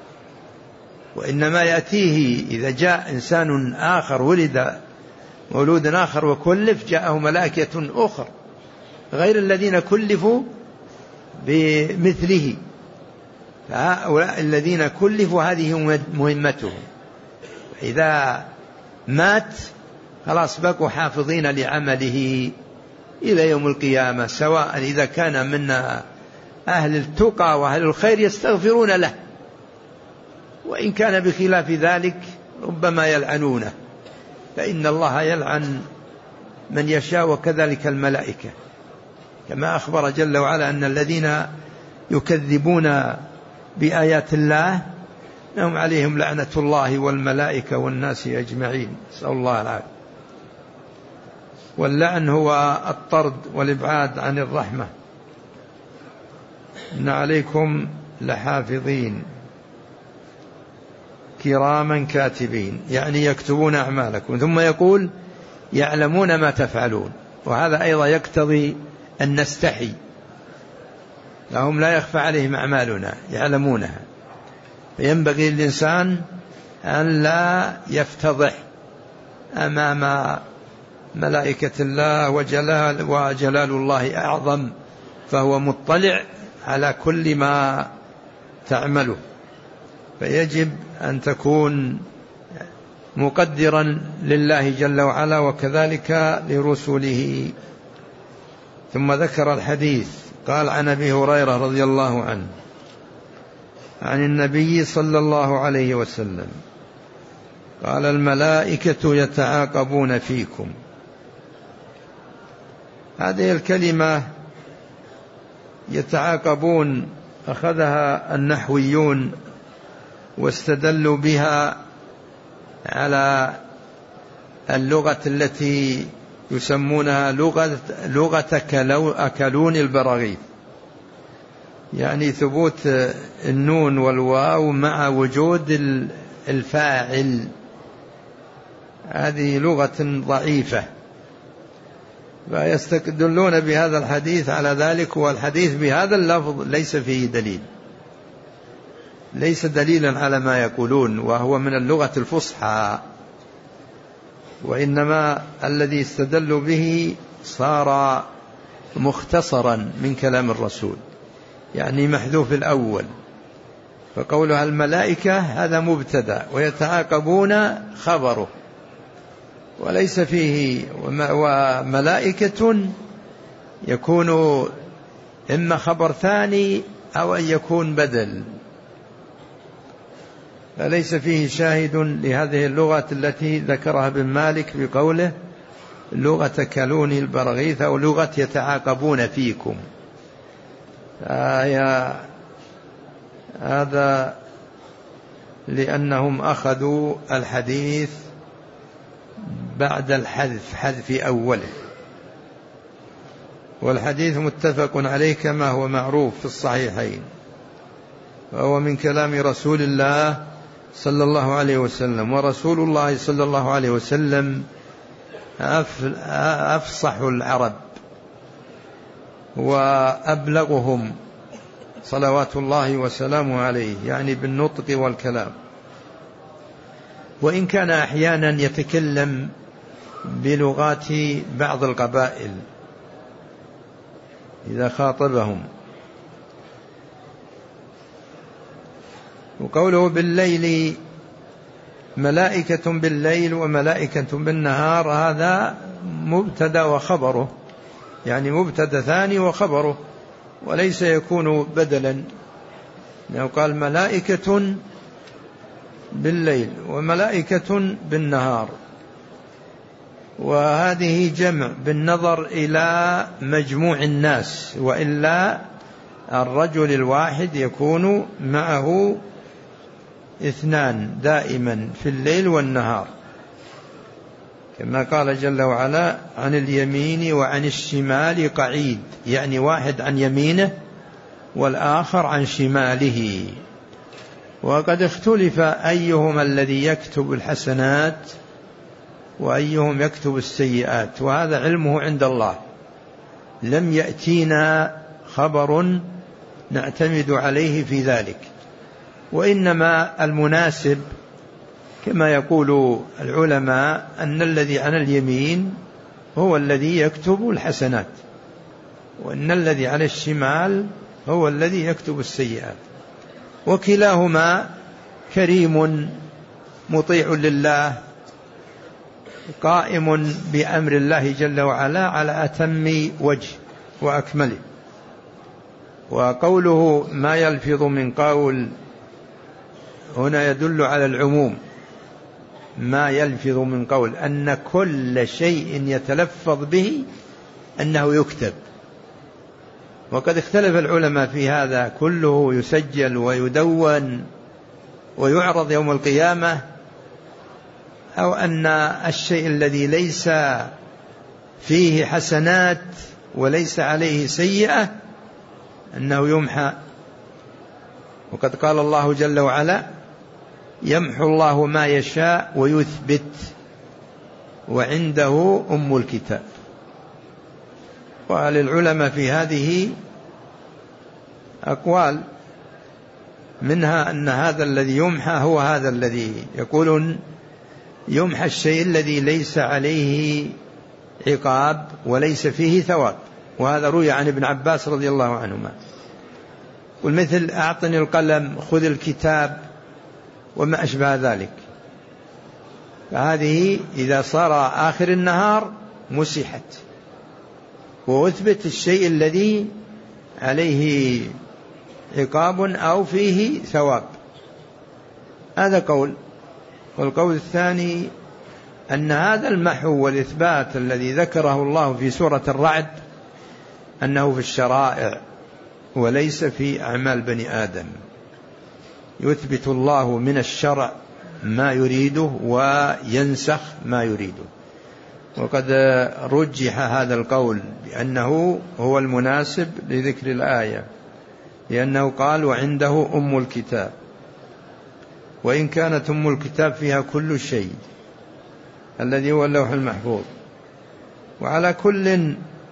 وإنما يأتيه إذا جاء إنسان آخر، ولد مولود آخر وكلف، جاءه ملائكة أخرى غير الذين كلفوا بمثله. فهؤلاء الذين كلفوا هذه مهمتهم، إذا مات خلاص بقوا حافظين لعمله إلى يوم القيامة، سواء إذا كان من أهل التقى وأهل الخير يستغفرون له، وإن كان بخلاف ذلك ربما يلعنونه، فإن الله يلعن من يشاء، وكذلك الملائكة، كما أخبر جل وعلا أن الذين يكذبون بآيات الله لهم عليهم لعنة الله والملائكة والناس أجمعين، نسأل الله العافية. واللعن هو الطرد والإبعاد عن الرحمة. إن عليكم لحافظين كراما كاتبين، يعني يكتبون أعمالكم، ثم يقول يعلمون ما تفعلون، وهذا أيضا يقتضي أن نستحي لهم، لا يخفى عليهم أعمالنا يعلمونها. فينبغي للإنسان أن لا يفتضح أمام ملائكة الله، وجلال, وجلال الله أعظم، فهو مطلع على كل ما تعمله. فيجب أن تكون مقدرا لله جل وعلا وكذلك لرسله. ثم ذكر الحديث، قال عن أبي هريرة رضي الله عنه عن النبي صلى الله عليه وسلم قال الملائكة يتعاقبون فيكم. هذه الكلمة يتعاقبون أخذها النحويون واستدلوا بها على اللغة التي يسمونها لغة, لغة أكلون البراغيث، يعني ثبوت النون والواو مع وجود الفاعل. هذه لغة ضعيفة، فيستدلون بهذا الحديث على ذلك، والحديث بهذا اللفظ ليس فيه دليل، ليس دليلا على ما يقولون، وهو من اللغة الفصحى، وإنما الذي استدلوا به صار مختصرا من كلام الرسول، يعني محذوف الأول. فقولها الملائكة هذا مبتدأ ويتعاقبون خبره، وليس فيه وملائكة يكون إما خبر ثاني أو أن يكون بدل، فليس فيه شاهد لهذه اللغة التي ذكرها ابن مالك بقوله لغة كلون البرغيث أو لغة يتعاقبون فيكم. هذا لأنهم أخذوا الحديث بعد الحذف، حذف أوله، والحديث متفق عليه كما هو معروف في الصحيحين، وهو من كلام رسول الله صلى الله عليه وسلم، ورسول الله صلى الله عليه وسلم أفصح العرب وأبلغهم صلوات الله وسلامه عليه، يعني بالنطق والكلام، وإن كان أحيانا يتكلم بلغات بعض القبائل إذا خاطبهم. وقوله بالليل ملائكة بالليل وملائكة بالنهار، هذا مبتدأ وخبره، يعني مبتدأ ثاني وخبره، وليس يكون بدلا، لو قال ملائكة بالليل وملائكة بالنهار، وهذه جمع بالنظر إلى مجموع الناس، وإلا الرجل الواحد يكون معه اثنان دائما في الليل والنهار، كما قال جل وعلا عن اليمين وعن الشمال قعيد، يعني واحد عن يمينه والآخر عن شماله. وقد اختلف أيهما الذي يكتب الحسنات وأيهم يكتب السيئات، وهذا علمه عند الله، لم يأتينا خبر نعتمد عليه في ذلك، وإنما المناسب كما يقول العلماء أن الذي عن اليمين هو الذي يكتب الحسنات، وأن الذي على الشمال هو الذي يكتب السيئات، وكلاهما كريم مطيع لله قائم بأمر الله جل وعلا على أتم وجه وأكمله. وقوله ما يلفظ من قول هنا يدل على العموم، ما يلفظ من قول أن كل شيء يتلفظ به أنه يكتب، وقد اختلف العلماء في هذا، كله يسجل ويدون ويعرض يوم القيامة، أو أن الشيء الذي ليس فيه حسنات وليس عليه سيئة أنه يمحى. وقد قال الله جل وعلا يمحو الله ما يشاء ويثبت وعنده أم الكتاب. وللعلماء في هذه أقوال، منها أن هذا الذي يمحى هو هذا الذي يقولون يمحى الشيء الذي ليس عليه عقاب وليس فيه ثواب، وهذا روي عن ابن عباس رضي الله عنهما. والمثل أعطني القلم خذ الكتاب وما أشبه ذلك، فهذه إذا صار آخر النهار مسحت، وأثبت الشيء الذي عليه عقاب أو فيه ثواب. هذا قول. والقول الثاني أن هذا المحو والإثبات الذي ذكره الله في سورة الرعد أنه في الشرائع وليس في أعمال بني آدم، يثبت الله من الشرع ما يريده وينسخ ما يريده. وقد رجح هذا القول بأنه هو المناسب لذكر الآية، لأنه قال وعنده أم الكتاب، وإن كانت أم الكتاب فيها كل شيء الذي هو اللوح المحفوظ، وعلى كل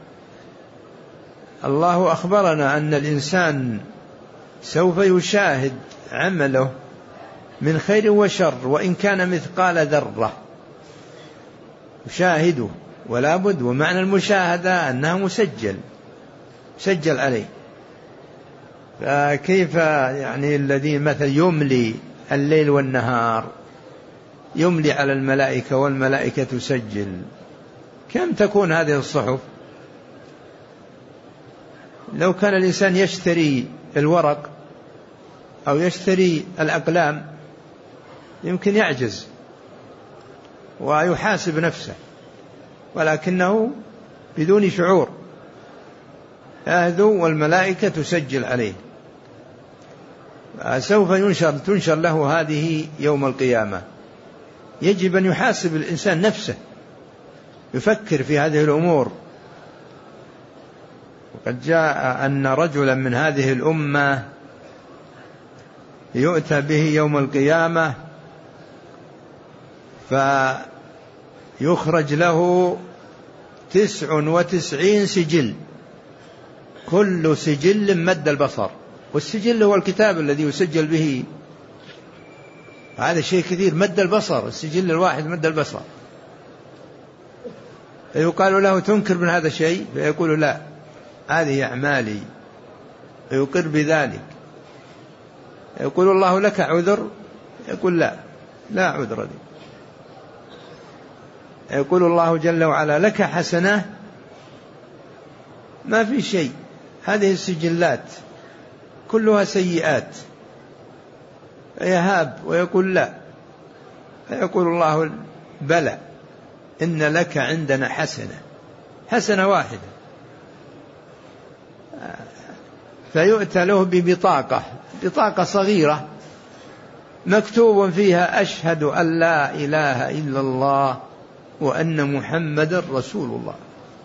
الله أخبرنا أن الإنسان سوف يشاهد عمله من خير وشر وإن كان مثقال ذرة يشاهده، ولا بد. ومعنى المشاهدة أنها مسجل مسجل عليه. فكيف يعني الذي مثل يملي الليل والنهار، يملي على الملائكة والملائكة تسجل، كم تكون هذه الصحف؟ لو كان الإنسان يشتري الورق أو يشتري الأقلام يمكن يعجز ويحاسب نفسه، ولكنه بدون شعور يهدو والملائكة تسجل عليه. سوف ينشر تنشر له هذه يوم القيامة. يجب أن يحاسب الإنسان نفسه، يفكر في هذه الأمور. وقد جاء أن رجلا من هذه الأمة يؤتى به يوم القيامة فيخرج له تسع وتسعين سجل، كل سجل مد البصر، والسجل هو الكتاب الذي يسجل به. هذا شيء كثير، مد البصر، السجل الواحد مد البصر. فيقال له تنكر من هذا الشيء؟ فيقول لا، هذه أعمالي، فيقر بذلك. يقول الله لك عذر؟ يقول لا، لا عذر لي. يقول الله جل وعلا لك حسنة؟ ما في شيء، هذه السجلات كلها سيئات. فيهاب ويقول لا، فيقول الله بلى، إن لك عندنا حسنة، حسنة واحدة. فيؤتى له ببطاقة، بطاقة صغيرة مكتوب فيها أشهد أن لا إله إلا الله وأن محمد رسول الله.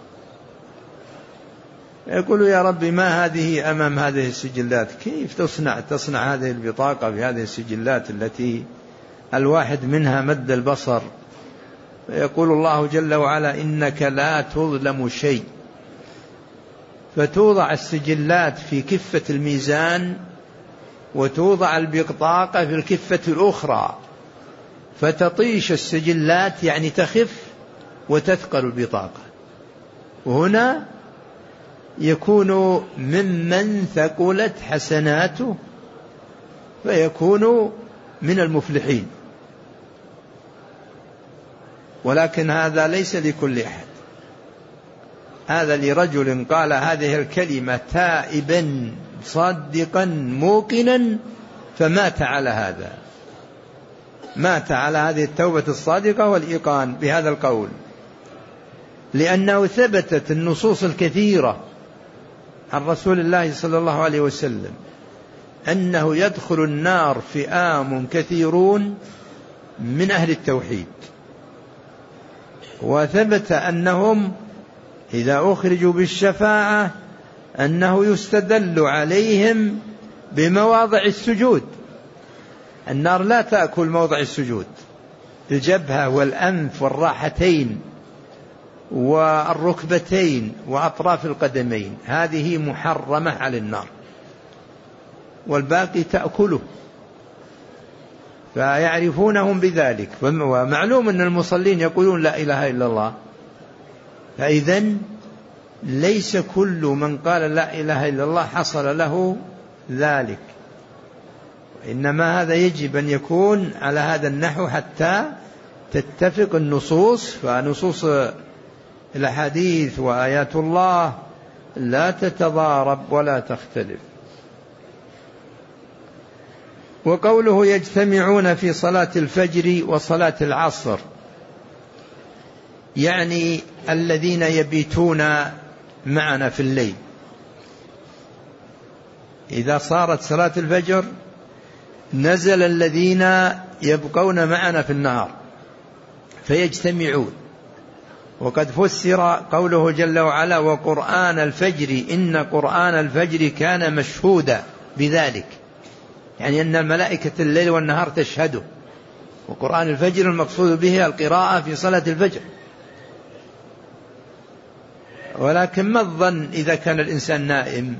يقول يا ربي ما هذه أمام هذه السجلات؟ كيف تصنع تصنع هذه البطاقة بهذه السجلات التي الواحد منها مد البصر؟ يقول الله جل وعلا إنك لا تظلم شيء. فتوضع السجلات في كفة الميزان، وتوضع البطاقة في الكفة الأخرى، فتطيش السجلات يعني تخف وتثقل البطاقة. وهنا يكون ممن ثقلت حسناته، فيكون من المفلحين. ولكن هذا ليس لكل أحد، هذا لرجل قال هذه الكلمة تائبا صادقا موقنا فمات على هذا، مات على هذه التوبة الصادقة والإيقان بهذا القول، لأنه ثبتت النصوص الكثيرة عن رسول الله صلى الله عليه وسلم أنه يدخل النار فئام كثيرون من أهل التوحيد، وثبت أنهم إذا أخرجوا بالشفاعة أنه يستدل عليهم بمواضع السجود. النار لا تأكل موضع السجود، الجبهة والأنف والراحتين والركبتين وأطراف القدمين، هذه محرمة على النار، والباقي تأكله. فيعرفونهم بذلك. ومعلوم أن المصلين يقولون لا إله إلا الله، فإذن ليس كل من قال لا إله إلا الله حصل له ذلك، إنما هذا يجب أن يكون على هذا النحو حتى تتفق النصوص. فنصوص الحديث وآيات الله لا تتضارب ولا تختلف. وقوله يجتمعون في صلاة الفجر وصلاة العصر، يعني الذين يبيتون معنا في الليل. إذا صارت صلاة الفجر نزل الذين يبقون معنا في النهار فيجتمعون. وقد فسر قوله جل وعلا وقرآن الفجر إن قرآن الفجر كان مشهودا بذلك، يعني أن الملائكة الليل والنهار تشهده. وقرآن الفجر المقصود به القراءة في صلاة الفجر. ولكن ما الظن إذا كان الإنسان نائم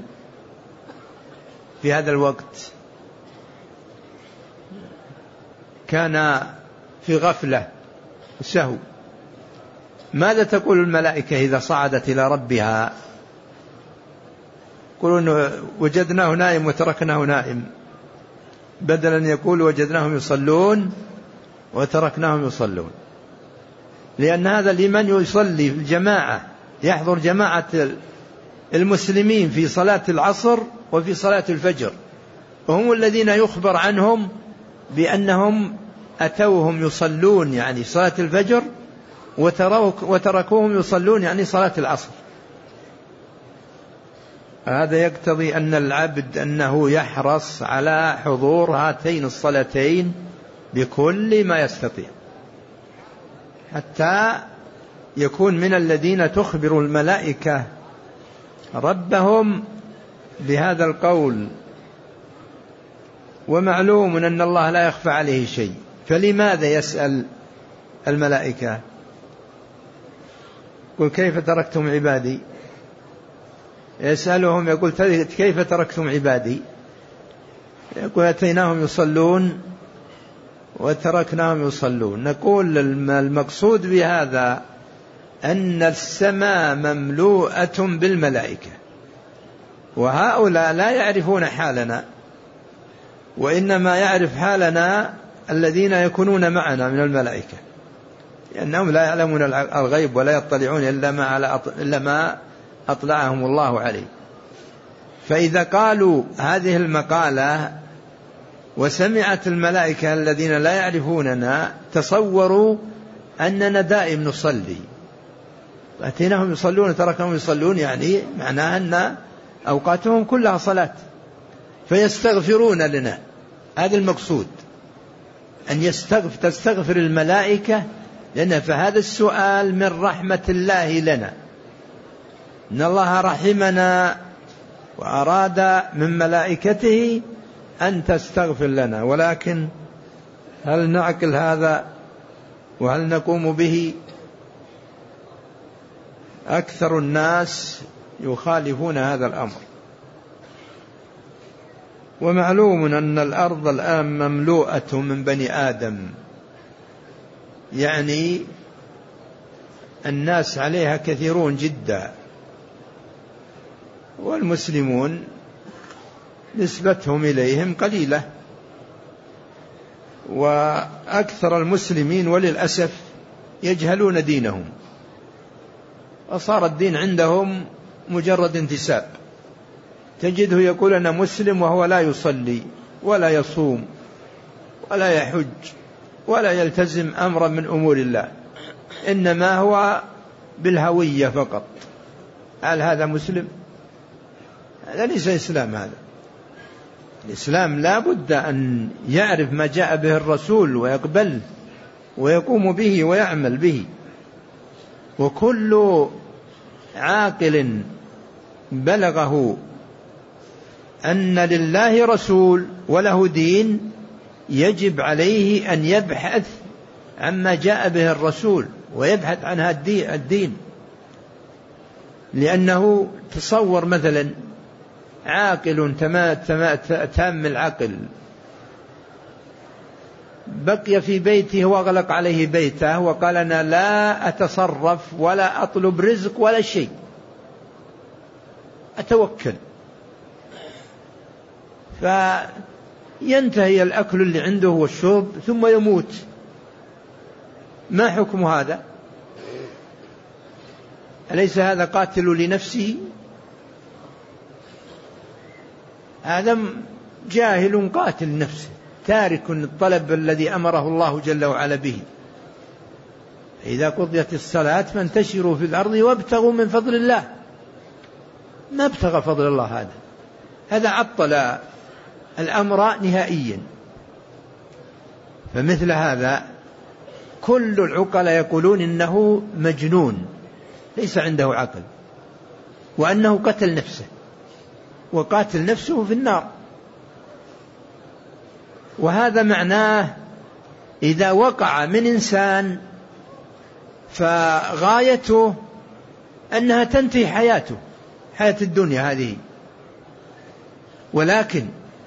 في هذا الوقت، كان في غفلة سهو، ماذا تقول الملائكة إذا صعدت إلى ربها؟ يقولون وجدناه نائم وتركناه نائم، بدلا أن يقول وجدناهم يصلون وتركناهم يصلون، لأن هذا لمن يصلي في الجماعة، يحضر جماعة المسلمين في صلاة العصر وفي صلاة الفجر، وهم الذين يخبر عنهم بأنهم أتوهم يصلون يعني صلاة الفجر وتركوهم يصلون يعني صلاة العصر. هذا يقتضي أن العبد أنه يحرص على حضور هاتين الصلاتين بكل ما يستطيع، حتى يكون من الذين تخبر الملائكة ربهم بهذا القول. ومعلوم أن الله لا يخفى عليه شيء، فلماذا يسأل الملائكة؟ يقول كيف تركتم عبادي؟ يسألهم يقول كيف تركتم عبادي؟ يقول أتيناهم يصلون وتركناهم يصلون. نقول المقصود بهذا أن السماء مملوءة بالملائكة، وهؤلاء لا يعرفون حالنا، وإنما يعرف حالنا الذين يكونون معنا من الملائكة، لأنهم لا يعلمون الغيب ولا يطلعون إلا ما, على إلا ما أطلعهم الله عليه. فإذا قالوا هذه المقالة وسمعت الملائكة الذين لا يعرفوننا تصوروا أننا دائم نصلي، فأتيناهم يصلون تركهم يصلون، يعني معناها أن أوقاتهم كلها صلاة، فيستغفرون لنا. هذا المقصود، أن يستغفر تستغفر الملائكة لنا، فهذا السؤال من رحمة الله لنا، إن الله رحمنا وأراد من ملائكته أن تستغفر لنا. ولكن هل نعقل هذا وهل نقوم به؟ أكثر الناس يخالفون هذا الأمر. ومعلوم أن الأرض الآن مملوءة من بني آدم، يعني الناس عليها كثيرون جدا، والمسلمون نسبتهم إليهم قليلة، وأكثر المسلمين وللأسف يجهلون دينهم، وصار الدين عندهم مجرد انتساب. تجده يقول أنا مسلم وهو لا يصلي ولا يصوم ولا يحج ولا يلتزم أمرا من أمور الله، إنما هو بالهوية فقط. هل هذا مسلم؟ هذا ليس إسلام. هذا الإسلام لا بد أن يعرف ما جاء به الرسول ويقبل ويقوم به ويعمل به. وكل عاقل بلغه أن لله رسول وله دين يجب عليه أن يبحث عما جاء به الرسول ويبحث عن هذا الدين. لأنه تصور مثلا عاقل تام العقل بقي في بيته وأغلق عليه بيته وقال أنا لا أتصرف ولا أطلب رزق ولا شيء، أتوكل، فينتهي الأكل اللي عنده والشرب ثم يموت. ما حكم هذا؟ أليس هذا قاتل لنفسه؟ هذا جاهل قاتل نفسه، تارك الطلب الذي أمره الله جل وعلا به. إذا قضيت الصلاة فانتشروا في الأرض وابتغوا من فضل الله. ما ابتغى فضل الله، هذا هذا عطل الأمر نهائيا. فمثل هذا كل العقلاء يقولون إنه مجنون ليس عنده عقل، وأنه قتل نفسه، وقاتل نفسه في النار. وهذا معناه إذا وقع من إنسان فغايته أنها تنتهي حياته، حياة الدنيا هذه. ولكن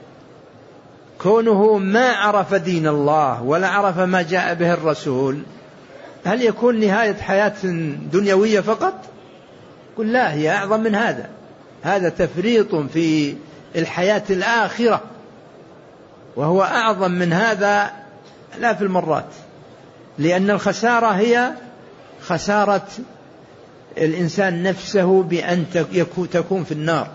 كونه ما عرف دين الله ولا عرف ما جاء به الرسول، هل يكون نهاية حياة دنيوية فقط؟ قل لا، هي أعظم من هذا. هذا تفريط في الحياة الآخرة، وهو أعظم من هذا لا في المرات، لأن الخسارة هي خسارة الإنسان نفسه بأن تكون في النار.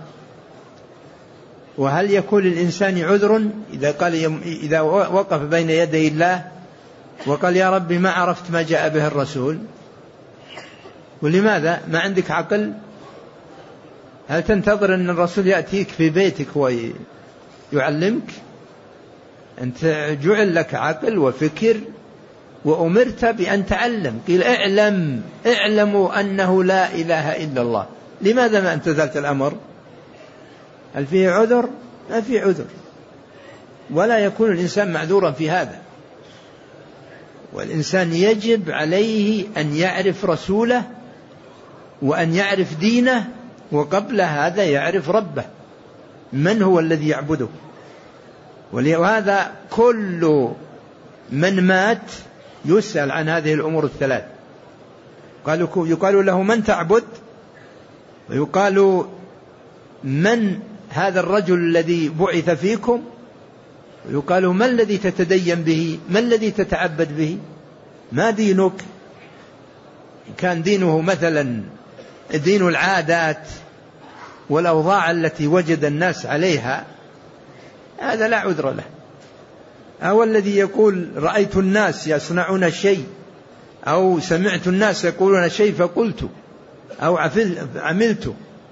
وهل يكون للإنسان عذر إذا قال إذا وقف بين يدي الله وقال يا ربي ما عرفت ما جاء به الرسول؟ ولماذا؟ ما عندك عقل؟ هل تنتظر أن الرسول يأتيك في بيتك ويعلمك؟ أنت جعل لك عقل وفكر وأمرت بأن تعلم. قيل اعلم اعلموا أنه لا إله إلا الله. لماذا ما امتثلت الأمر؟ هل فيه عذر؟ ما فيه عذر، ولا يكون الإنسان معذورا في هذا. والإنسان يجب عليه أن يعرف رسوله وأن يعرف دينه، وقبل هذا يعرف ربه من هو الذي يعبده. ولهذا كل من مات يسأل عن هذه الأمور الثلاث. يقال له من تعبد، ويقال من هذا الرجل الذي بعث فيكم، ويقال ما الذي تتدين به، ما الذي تتعبد به، ما دينك. كان دينه مثلا دين العادات والأوضاع التي وجد الناس عليها، هذا لا عذر له. أو الذي يقول رأيت الناس يصنعون شيء، أو سمعت الناس يقولون شيء فقلت، أو عملت.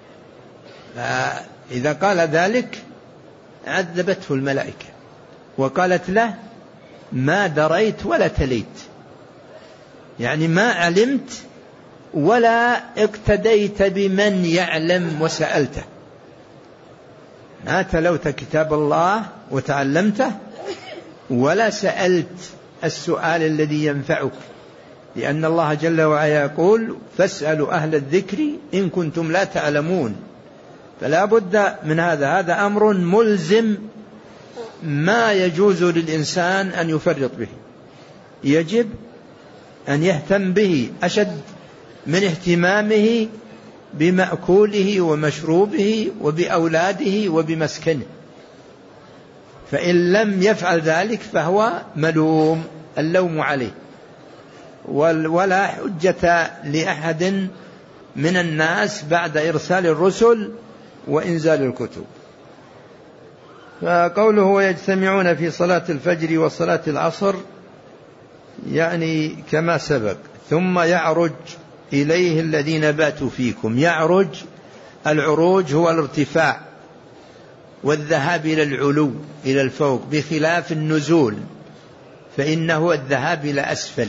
إذا قال ذلك عذبته الملائكة وقالت له ما دريت ولا تليت، يعني ما علمت ولا اقتديت بمن يعلم وسألته. ما تلوت كتاب الله وتعلمته ولا سألت السؤال الذي ينفعك، لأن الله جل وعلا يقول فاسألوا أهل الذكر إن كنتم لا تعلمون. فلا بد من هذا، هذا أمر ملزم ما يجوز للإنسان أن يفرط به، يجب أن يهتم به أشد من اهتمامه بمأكوله ومشروبه وبأولاده وبمسكنه. فإن لم يفعل ذلك فهو ملوم، اللوم عليه، ولا حجة لأحد من الناس بعد إرسال الرسل وإنزال الكتب. فقوله ويجتمعون في صلاة الفجر وصلاة العصر يعني كما سبق. ثم يعرج إليه الذين باتوا فيكم. يعرج، العروج هو الارتفاع والذهاب إلى العلو إلى الفوق، بخلاف النزول فإنه الذهاب إلى أسفل.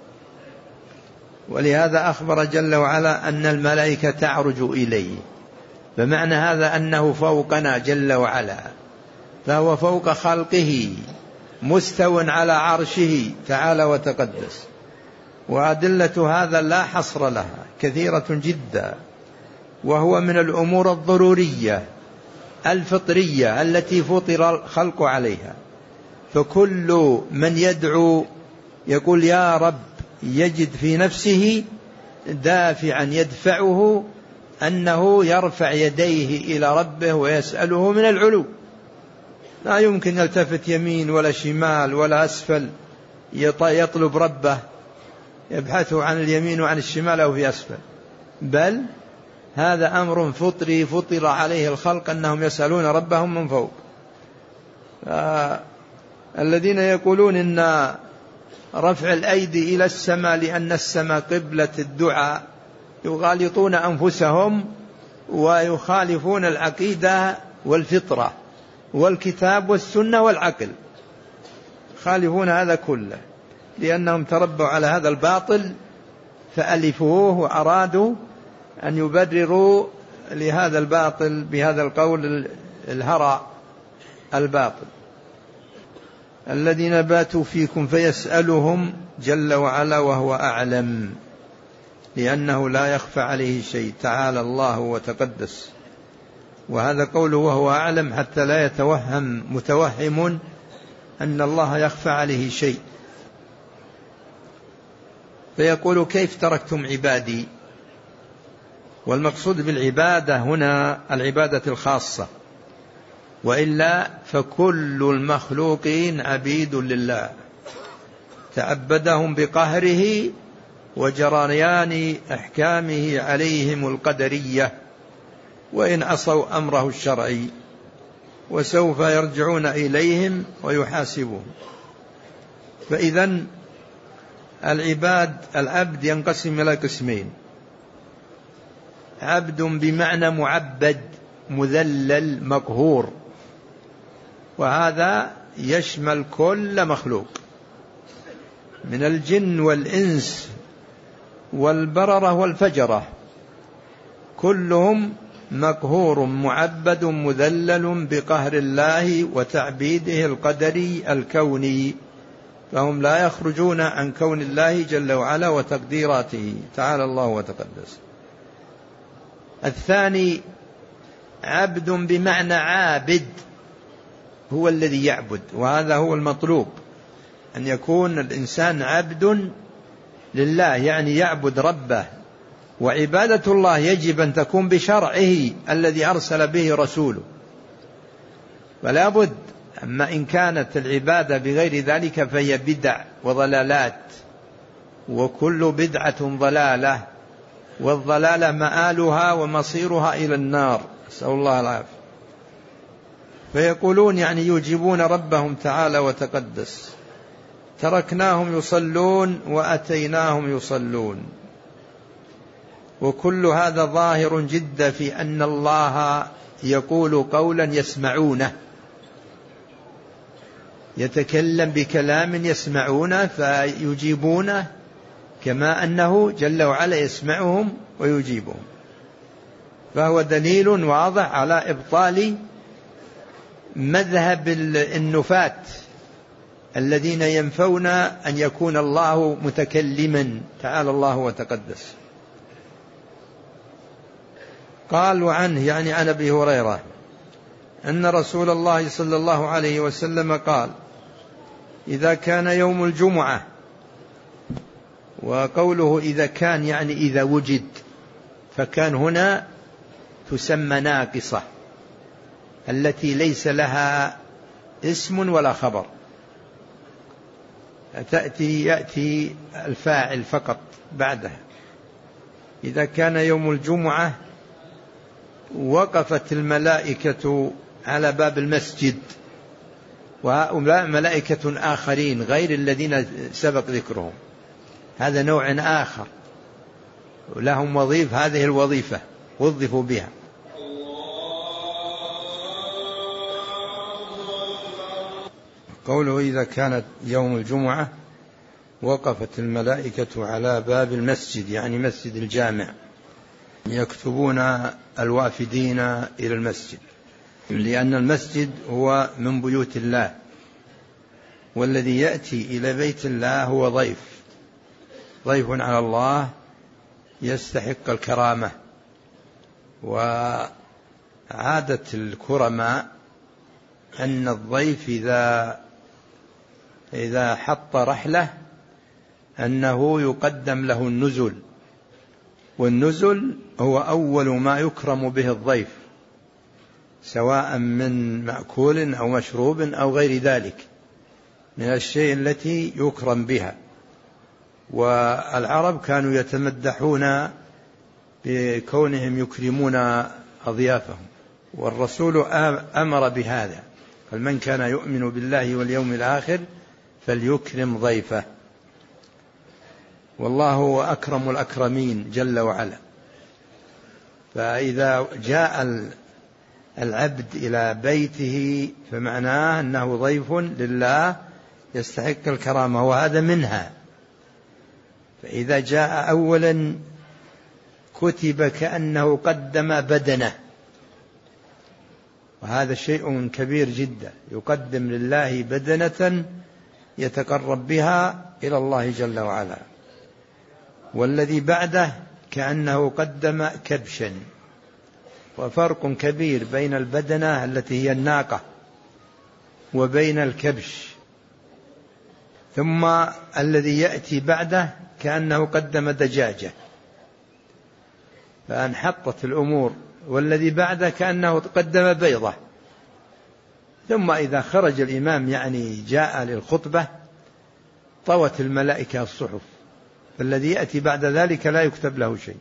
ولهذا أخبر جل وعلا أن الملائكة تعرج إليه، فمعنى هذا أنه فوقنا جل وعلا، فهو فوق خلقه مستو على عرشه تعالى وتقدس. وأدلة هذا لا حصر لها، كثيرة جدا، وهو من الأمور الضرورية الفطرية التي فطر الخلق عليها. فكل من يدعو يقول يا رب يجد في نفسه دافعا يدفعه أنه يرفع يديه إلى ربه ويسأله من العلو. لا يمكن يلتفت يمين ولا شمال ولا أسفل يطلب ربه، يبحث عن اليمين وعن الشمال أو في أسفل، بل هذا أمر فطري فطر عليه الخلق أنهم يسألون ربهم من فوق. الذين يقولون إن رفع الأيدي إلى السماء لأن السماء قبلة الدعاء يغالطون أنفسهم ويخالفون العقيدة والفطرة والكتاب والسنة والعقل، خالفون هذا كله لأنهم تربوا على هذا الباطل فألفوه وأرادوا أن يبرروا لهذا الباطل بهذا القول الهرى الباطل. الذين باتوا فيكم فيسألهم جل وعلا وهو أعلم. لأنه لا يخفى عليه شيء، تعالى الله وتقدس. وهذا قوله وهو أعلم حتى لا يتوهم متوهم أن الله يخفى عليه شيء، فيقول كيف تركتم عبادي؟ والمقصود بالعبادة هنا العبادة الخاصة، وإلا فكل المخلوقين عبيد لله، تعبدهم بقهره وجريان أحكامه عليهم القدرية، وإن عصوا أمره الشرعي، وسوف يرجعون إليهم ويحاسبهم. فإذن العباد العبد ينقسم إلى قسمين: عبد بمعنى معبد مذلل مقهور، وهذا يشمل كل مخلوق من الجن والإنس والبررة والفجرة، كلهم مقهور معبد مذلل بقهر الله وتعبيده القدري الكوني، فهم لا يخرجون عن كون الله جل وعلا وتقديراته، تعالى الله وتقدس. الثاني عبد بمعنى عابد، هو الذي يعبد، وهذا هو المطلوب، أن يكون الإنسان عبد لله، يعني يعبد ربه. وعبادة الله يجب أن تكون بشرعه الذي أرسل به رسوله، فلا بد. أما إن كانت العبادة بغير ذلك فهي بدع وضلالات، وكل بدعة ضلالة، والضلالة مآلها ومصيرها إلى النار، نسأل الله العافية. فيقولون يعني يجيبون ربهم تعالى وتقدس: تركناهم يصلون وأتيناهم يصلون. وكل هذا ظاهر جدا في أن الله يقول قولا يسمعونه، يتكلم بكلام يسمعونه فيجيبونه، كما أنه جل وعلا يسمعهم ويجيبهم. فهو دليل واضح على إبطال مذهب النفاة الذين ينفون أن يكون الله متكلما، تعالى الله وتقدس. قالوا عنه يعني عن أبي هريرة أن رسول الله صلى الله عليه وسلم قال: إذا كان يوم الجمعة، وقوله إذا كان يعني إذا وجد، فكان هنا تسمى ناقصة التي ليس لها اسم ولا خبر، تأتي يأتي الفاعل فقط بعدها. إذا كان يوم الجمعة وقفت الملائكة على باب المسجد، وهؤلاء ملائكة آخرين غير الذين سبق ذكرهم، هذا نوع آخر لهم وظيفة، هذه الوظيفة وظفوا بها. قوله إذا كانت يوم الجمعة وقفت الملائكة على باب المسجد، يعني مسجد الجامع، يكتبون الوافدين إلى المسجد، لأن المسجد هو من بيوت الله، والذي يأتي إلى بيت الله هو ضيف، ضيف على الله يستحق الكرامة. وعادة الكرماء أن الضيف إذا إذا حط رحلة أنه يقدم له النزل، والنزل هو أول ما يكرم به الضيف، سواء من مأكول أو مشروب أو غير ذلك من الشيء التي يكرم بها. والعرب كانوا يتمدحون بكونهم يكرمون أضيافهم، والرسول أمر بهذا: فمن كان يؤمن بالله واليوم الآخر فليكرم ضيفه. والله هو أكرم الأكرمين جل وعلا. فإذا جاء العبد إلى بيته فمعناه أنه ضيف لله يستحق الكرامة، وهذا منها. فإذا جاء أولا كتب كأنه قدم بدنه، وهذا شيء كبير جدا، يقدم لله بدنة يتقرب بها إلى الله جل وعلا. والذي بعده كأنه قدم كبشا، وفرق كبير بين البدنة التي هي الناقة وبين الكبش. ثم الذي يأتي بعده كأنه قدم دجاجة، فانحطت الأمور. والذي بعده كأنه قدم بيضة. ثم إذا خرج الإمام يعني جاء للخطبة طوت الملائكة الصحف، فالذي يأتي بعد ذلك لا يكتب له شيء.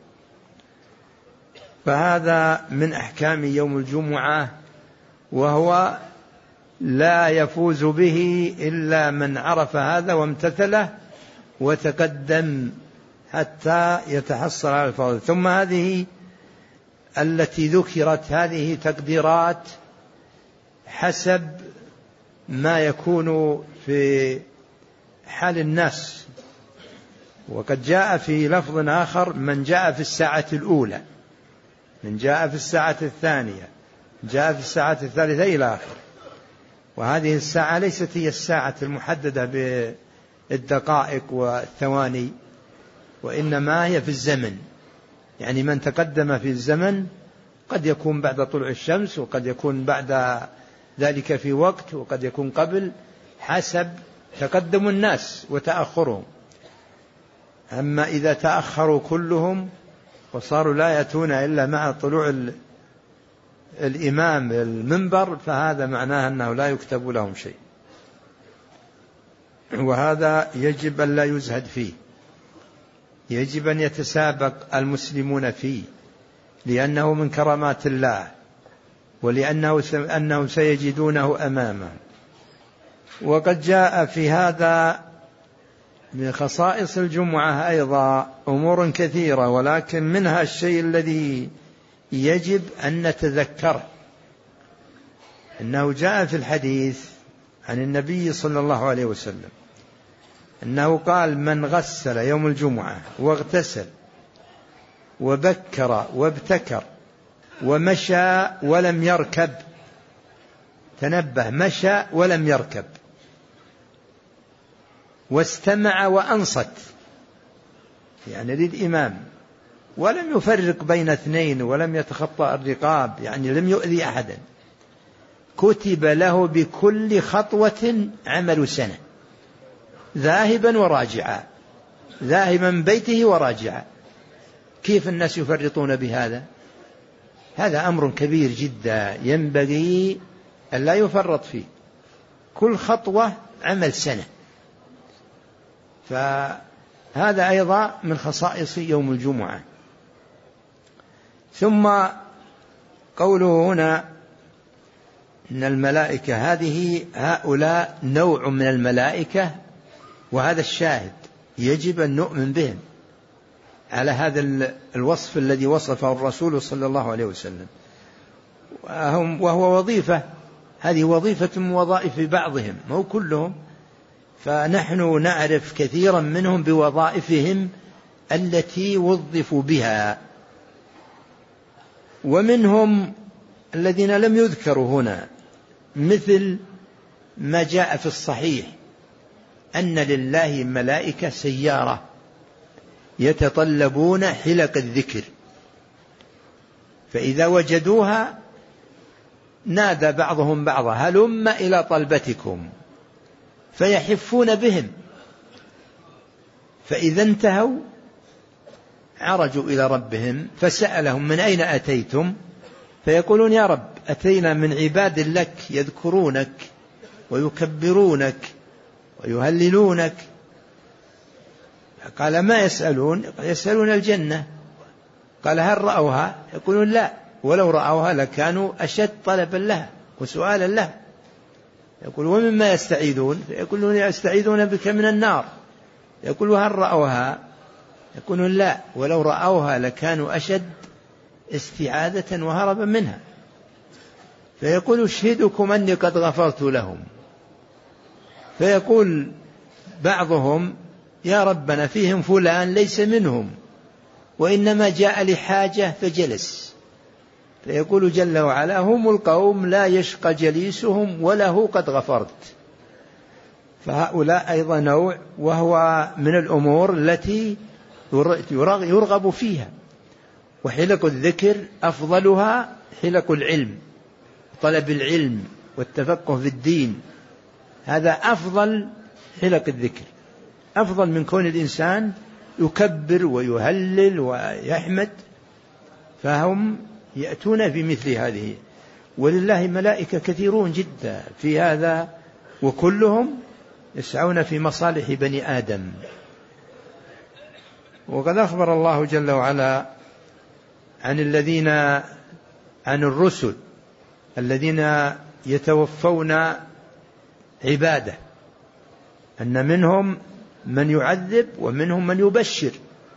فهذا من أحكام يوم الجمعة، وهو لا يفوز به إلا من عرف هذا وامتثله وتقدم حتى يتحصل على الفضل. ثم هذه التي ذكرت هذه تقديرات حسب ما يكون في حال الناس. وقد جاء في لفظ آخر: من جاء في الساعة الأولى، من جاء في الساعة الثانية، جاء في الساعة الثالثة إلى آخر. وهذه الساعة ليست هي الساعة المحددة بالدقائق والثواني، وإنما هي في الزمن. يعني من تقدم في الزمن قد يكون بعد طلوع الشمس، وقد يكون بعد ذلك في وقت، وقد يكون قبل، حسب تقدم الناس وتأخرهم. أما إذا تأخروا كلهم وصاروا لا يأتون إلا مع طلوع الإمام المنبر، فهذا معناه أنه لا يكتب لهم شيء. وهذا يجب أن لا يزهد فيه، يجب أن يتسابق المسلمون فيه، لأنه من كرامات الله، ولأنه أنهم سيجدونه أمامهم. وقد جاء في هذا من خصائص الجمعة أيضا أمور كثيرة، ولكن منها الشيء الذي يجب أن نتذكره، أنه جاء في الحديث عن النبي صلى الله عليه وسلم أنه قال: من غسل يوم الجمعة واغتسل وبكر وابتكر ومشى ولم يركب، تنبه، مشى ولم يركب، واستمع وأنصت، يعني للإمام، ولم يفرق بين اثنين ولم يتخطى الرقاب، يعني لم يؤذي أحدا، كتب له بكل خطوة عمل سنة، ذاهبا وراجعا، ذاهبا من بيته وراجعا. كيف الناس يفرطون بهذا؟ هذا أمر كبير جدا ينبغي أن لا يفرط فيه. كل خطوة عمل سنة. فهذا أيضا من خصائص يوم الجمعة. ثم قوله هنا إن الملائكة هذه هؤلاء نوع من الملائكة، وهذا الشاهد يجب أن نؤمن بهم على هذا الوصف الذي وصفه الرسول صلى الله عليه وسلم، وهو وظيفة، هذه وظيفة من وظائف بعضهم، مو كلهم، فنحن نعرف كثيرا منهم بوظائفهم التي وظفوا بها. ومنهم الذين لم يذكروا هنا، مثل ما جاء في الصحيح أن لله ملائكة سيارة يتطلبون حلق الذكر، فإذا وجدوها نادى بعضهم بعضا: هلم إلى طلبتكم، فيحفون بهم، فإذا انتهوا عرجوا إلى ربهم فسألهم: من أين أتيتم؟ فيقولون: يا رب، أتينا من عباد لك يذكرونك ويكبرونك ويهللونك. قال: ما يسألون؟ يسألون الجنة. قال: هل رأوها؟ يقولون: لا، ولو رأوها لكانوا أشد طلبا لها وسؤالا لها. يقول: ومما يستعيذون؟ يقولون: يستعيذون بك من النار. يقول: هل رأوها؟ يقولون: لا، ولو رأوها لكانوا أشد استعاذة وهربا منها. فيقول: أشهدكم أني قد غفرت لهم. فيقول بعضهم: يا ربنا، فيهم فلان ليس منهم وإنما جاء لحاجة فجلس. فيقول جل وعلا: هم القوم لا يشقى جليسهم وله قد غفرت. فهؤلاء أيضا نوع، وهو من الأمور التي يرغب فيها. وحلق الذكر أفضلها حلق العلم، طلب العلم والتفقه في الدين، هذا أفضل حلق الذكر، أفضل من كون الإنسان يكبر ويهلل ويحمد. فهم يأتون في مثل هذه، ولله ملائكة كثيرون جدا في هذا، وكلهم يسعون في مصالح بني آدم. وقد أخبر الله جل وعلا عن الذين عن الرسل الذين يتوفون عباده، أن منهم من يعذب ومنهم من يبشر.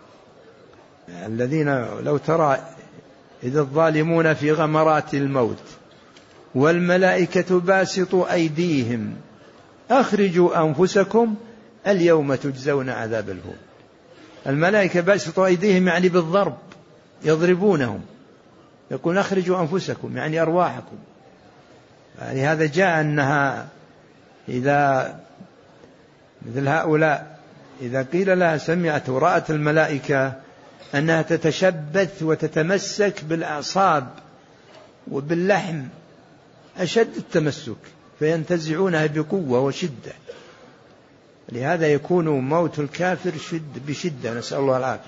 الذين لو ترى إذا الظالمون في غمرات الموت والملائكة باسطوا أيديهم أخرجوا أنفسكم اليوم تجزون عذاب الهون. الملائكة باسطوا أيديهم يعني بالضرب، يضربونهم، يقول أخرجوا أنفسكم يعني أرواحكم. يعني هذا جاء أنها إذا مثل هؤلاء إذا قيل لها سمعت ورأت الملائكة أنها تتشبث وتتمسك بالأعصاب وباللحم أشد التمسك، فينتزعونها بقوة وشدة. لهذا يكون موت الكافر شد بشدة، نسأل الله العافية.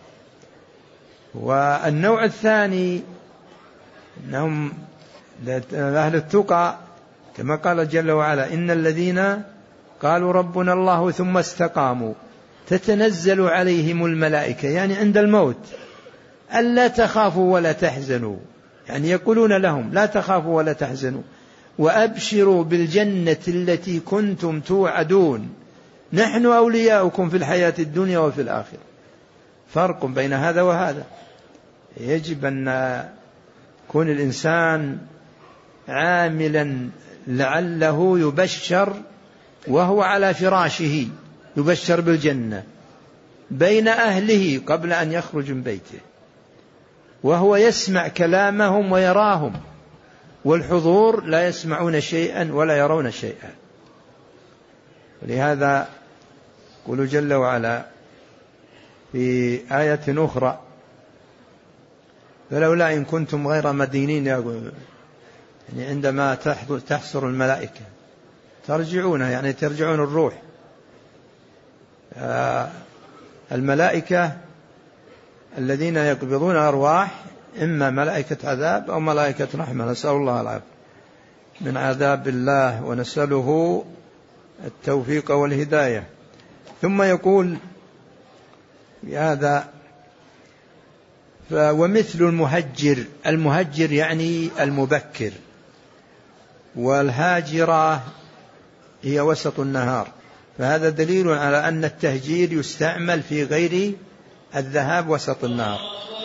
والنوع الثاني أنهم أهل التقى، كما قال جل وعلا إن الذين قالوا ربنا الله ثم استقاموا تتنزل عليهم الملائكة، يعني عند الموت ألا تخافوا ولا تحزنوا، يعني يقولون لهم لا تخافوا ولا تحزنوا وأبشروا بالجنة التي كنتم توعدون نحن أولياؤكم في الحياة الدنيا وفي الآخرة. فرق بين هذا وهذا. يجب أن يكون الإنسان عاملا لعله يبشر وهو على فراشه، يبشر بالجنة بين أهله قبل أن يخرج من بيته، وهو يسمع كلامهم ويراهم، والحضور لا يسمعون شيئا ولا يرون شيئا. ولهذا يقول جل وعلا في آية أخرى فلولا إن كنتم غير مدينين، يعني عندما تحصر الملائكة ترجعونها، يعني ترجعون الروح. الملائكة الذين يقبضون أرواح إما ملائكة عذاب أو ملائكة رحمة، نسأل الله العافية من عذاب الله ونسأله التوفيق والهداية. ثم يقول هذا ومثل المهجر، المهجر يعني المبكر، والهاجرة هي وسط النهار، فهذا دليل على أن التهجير يستعمل في غير الذهاب وسط النهار.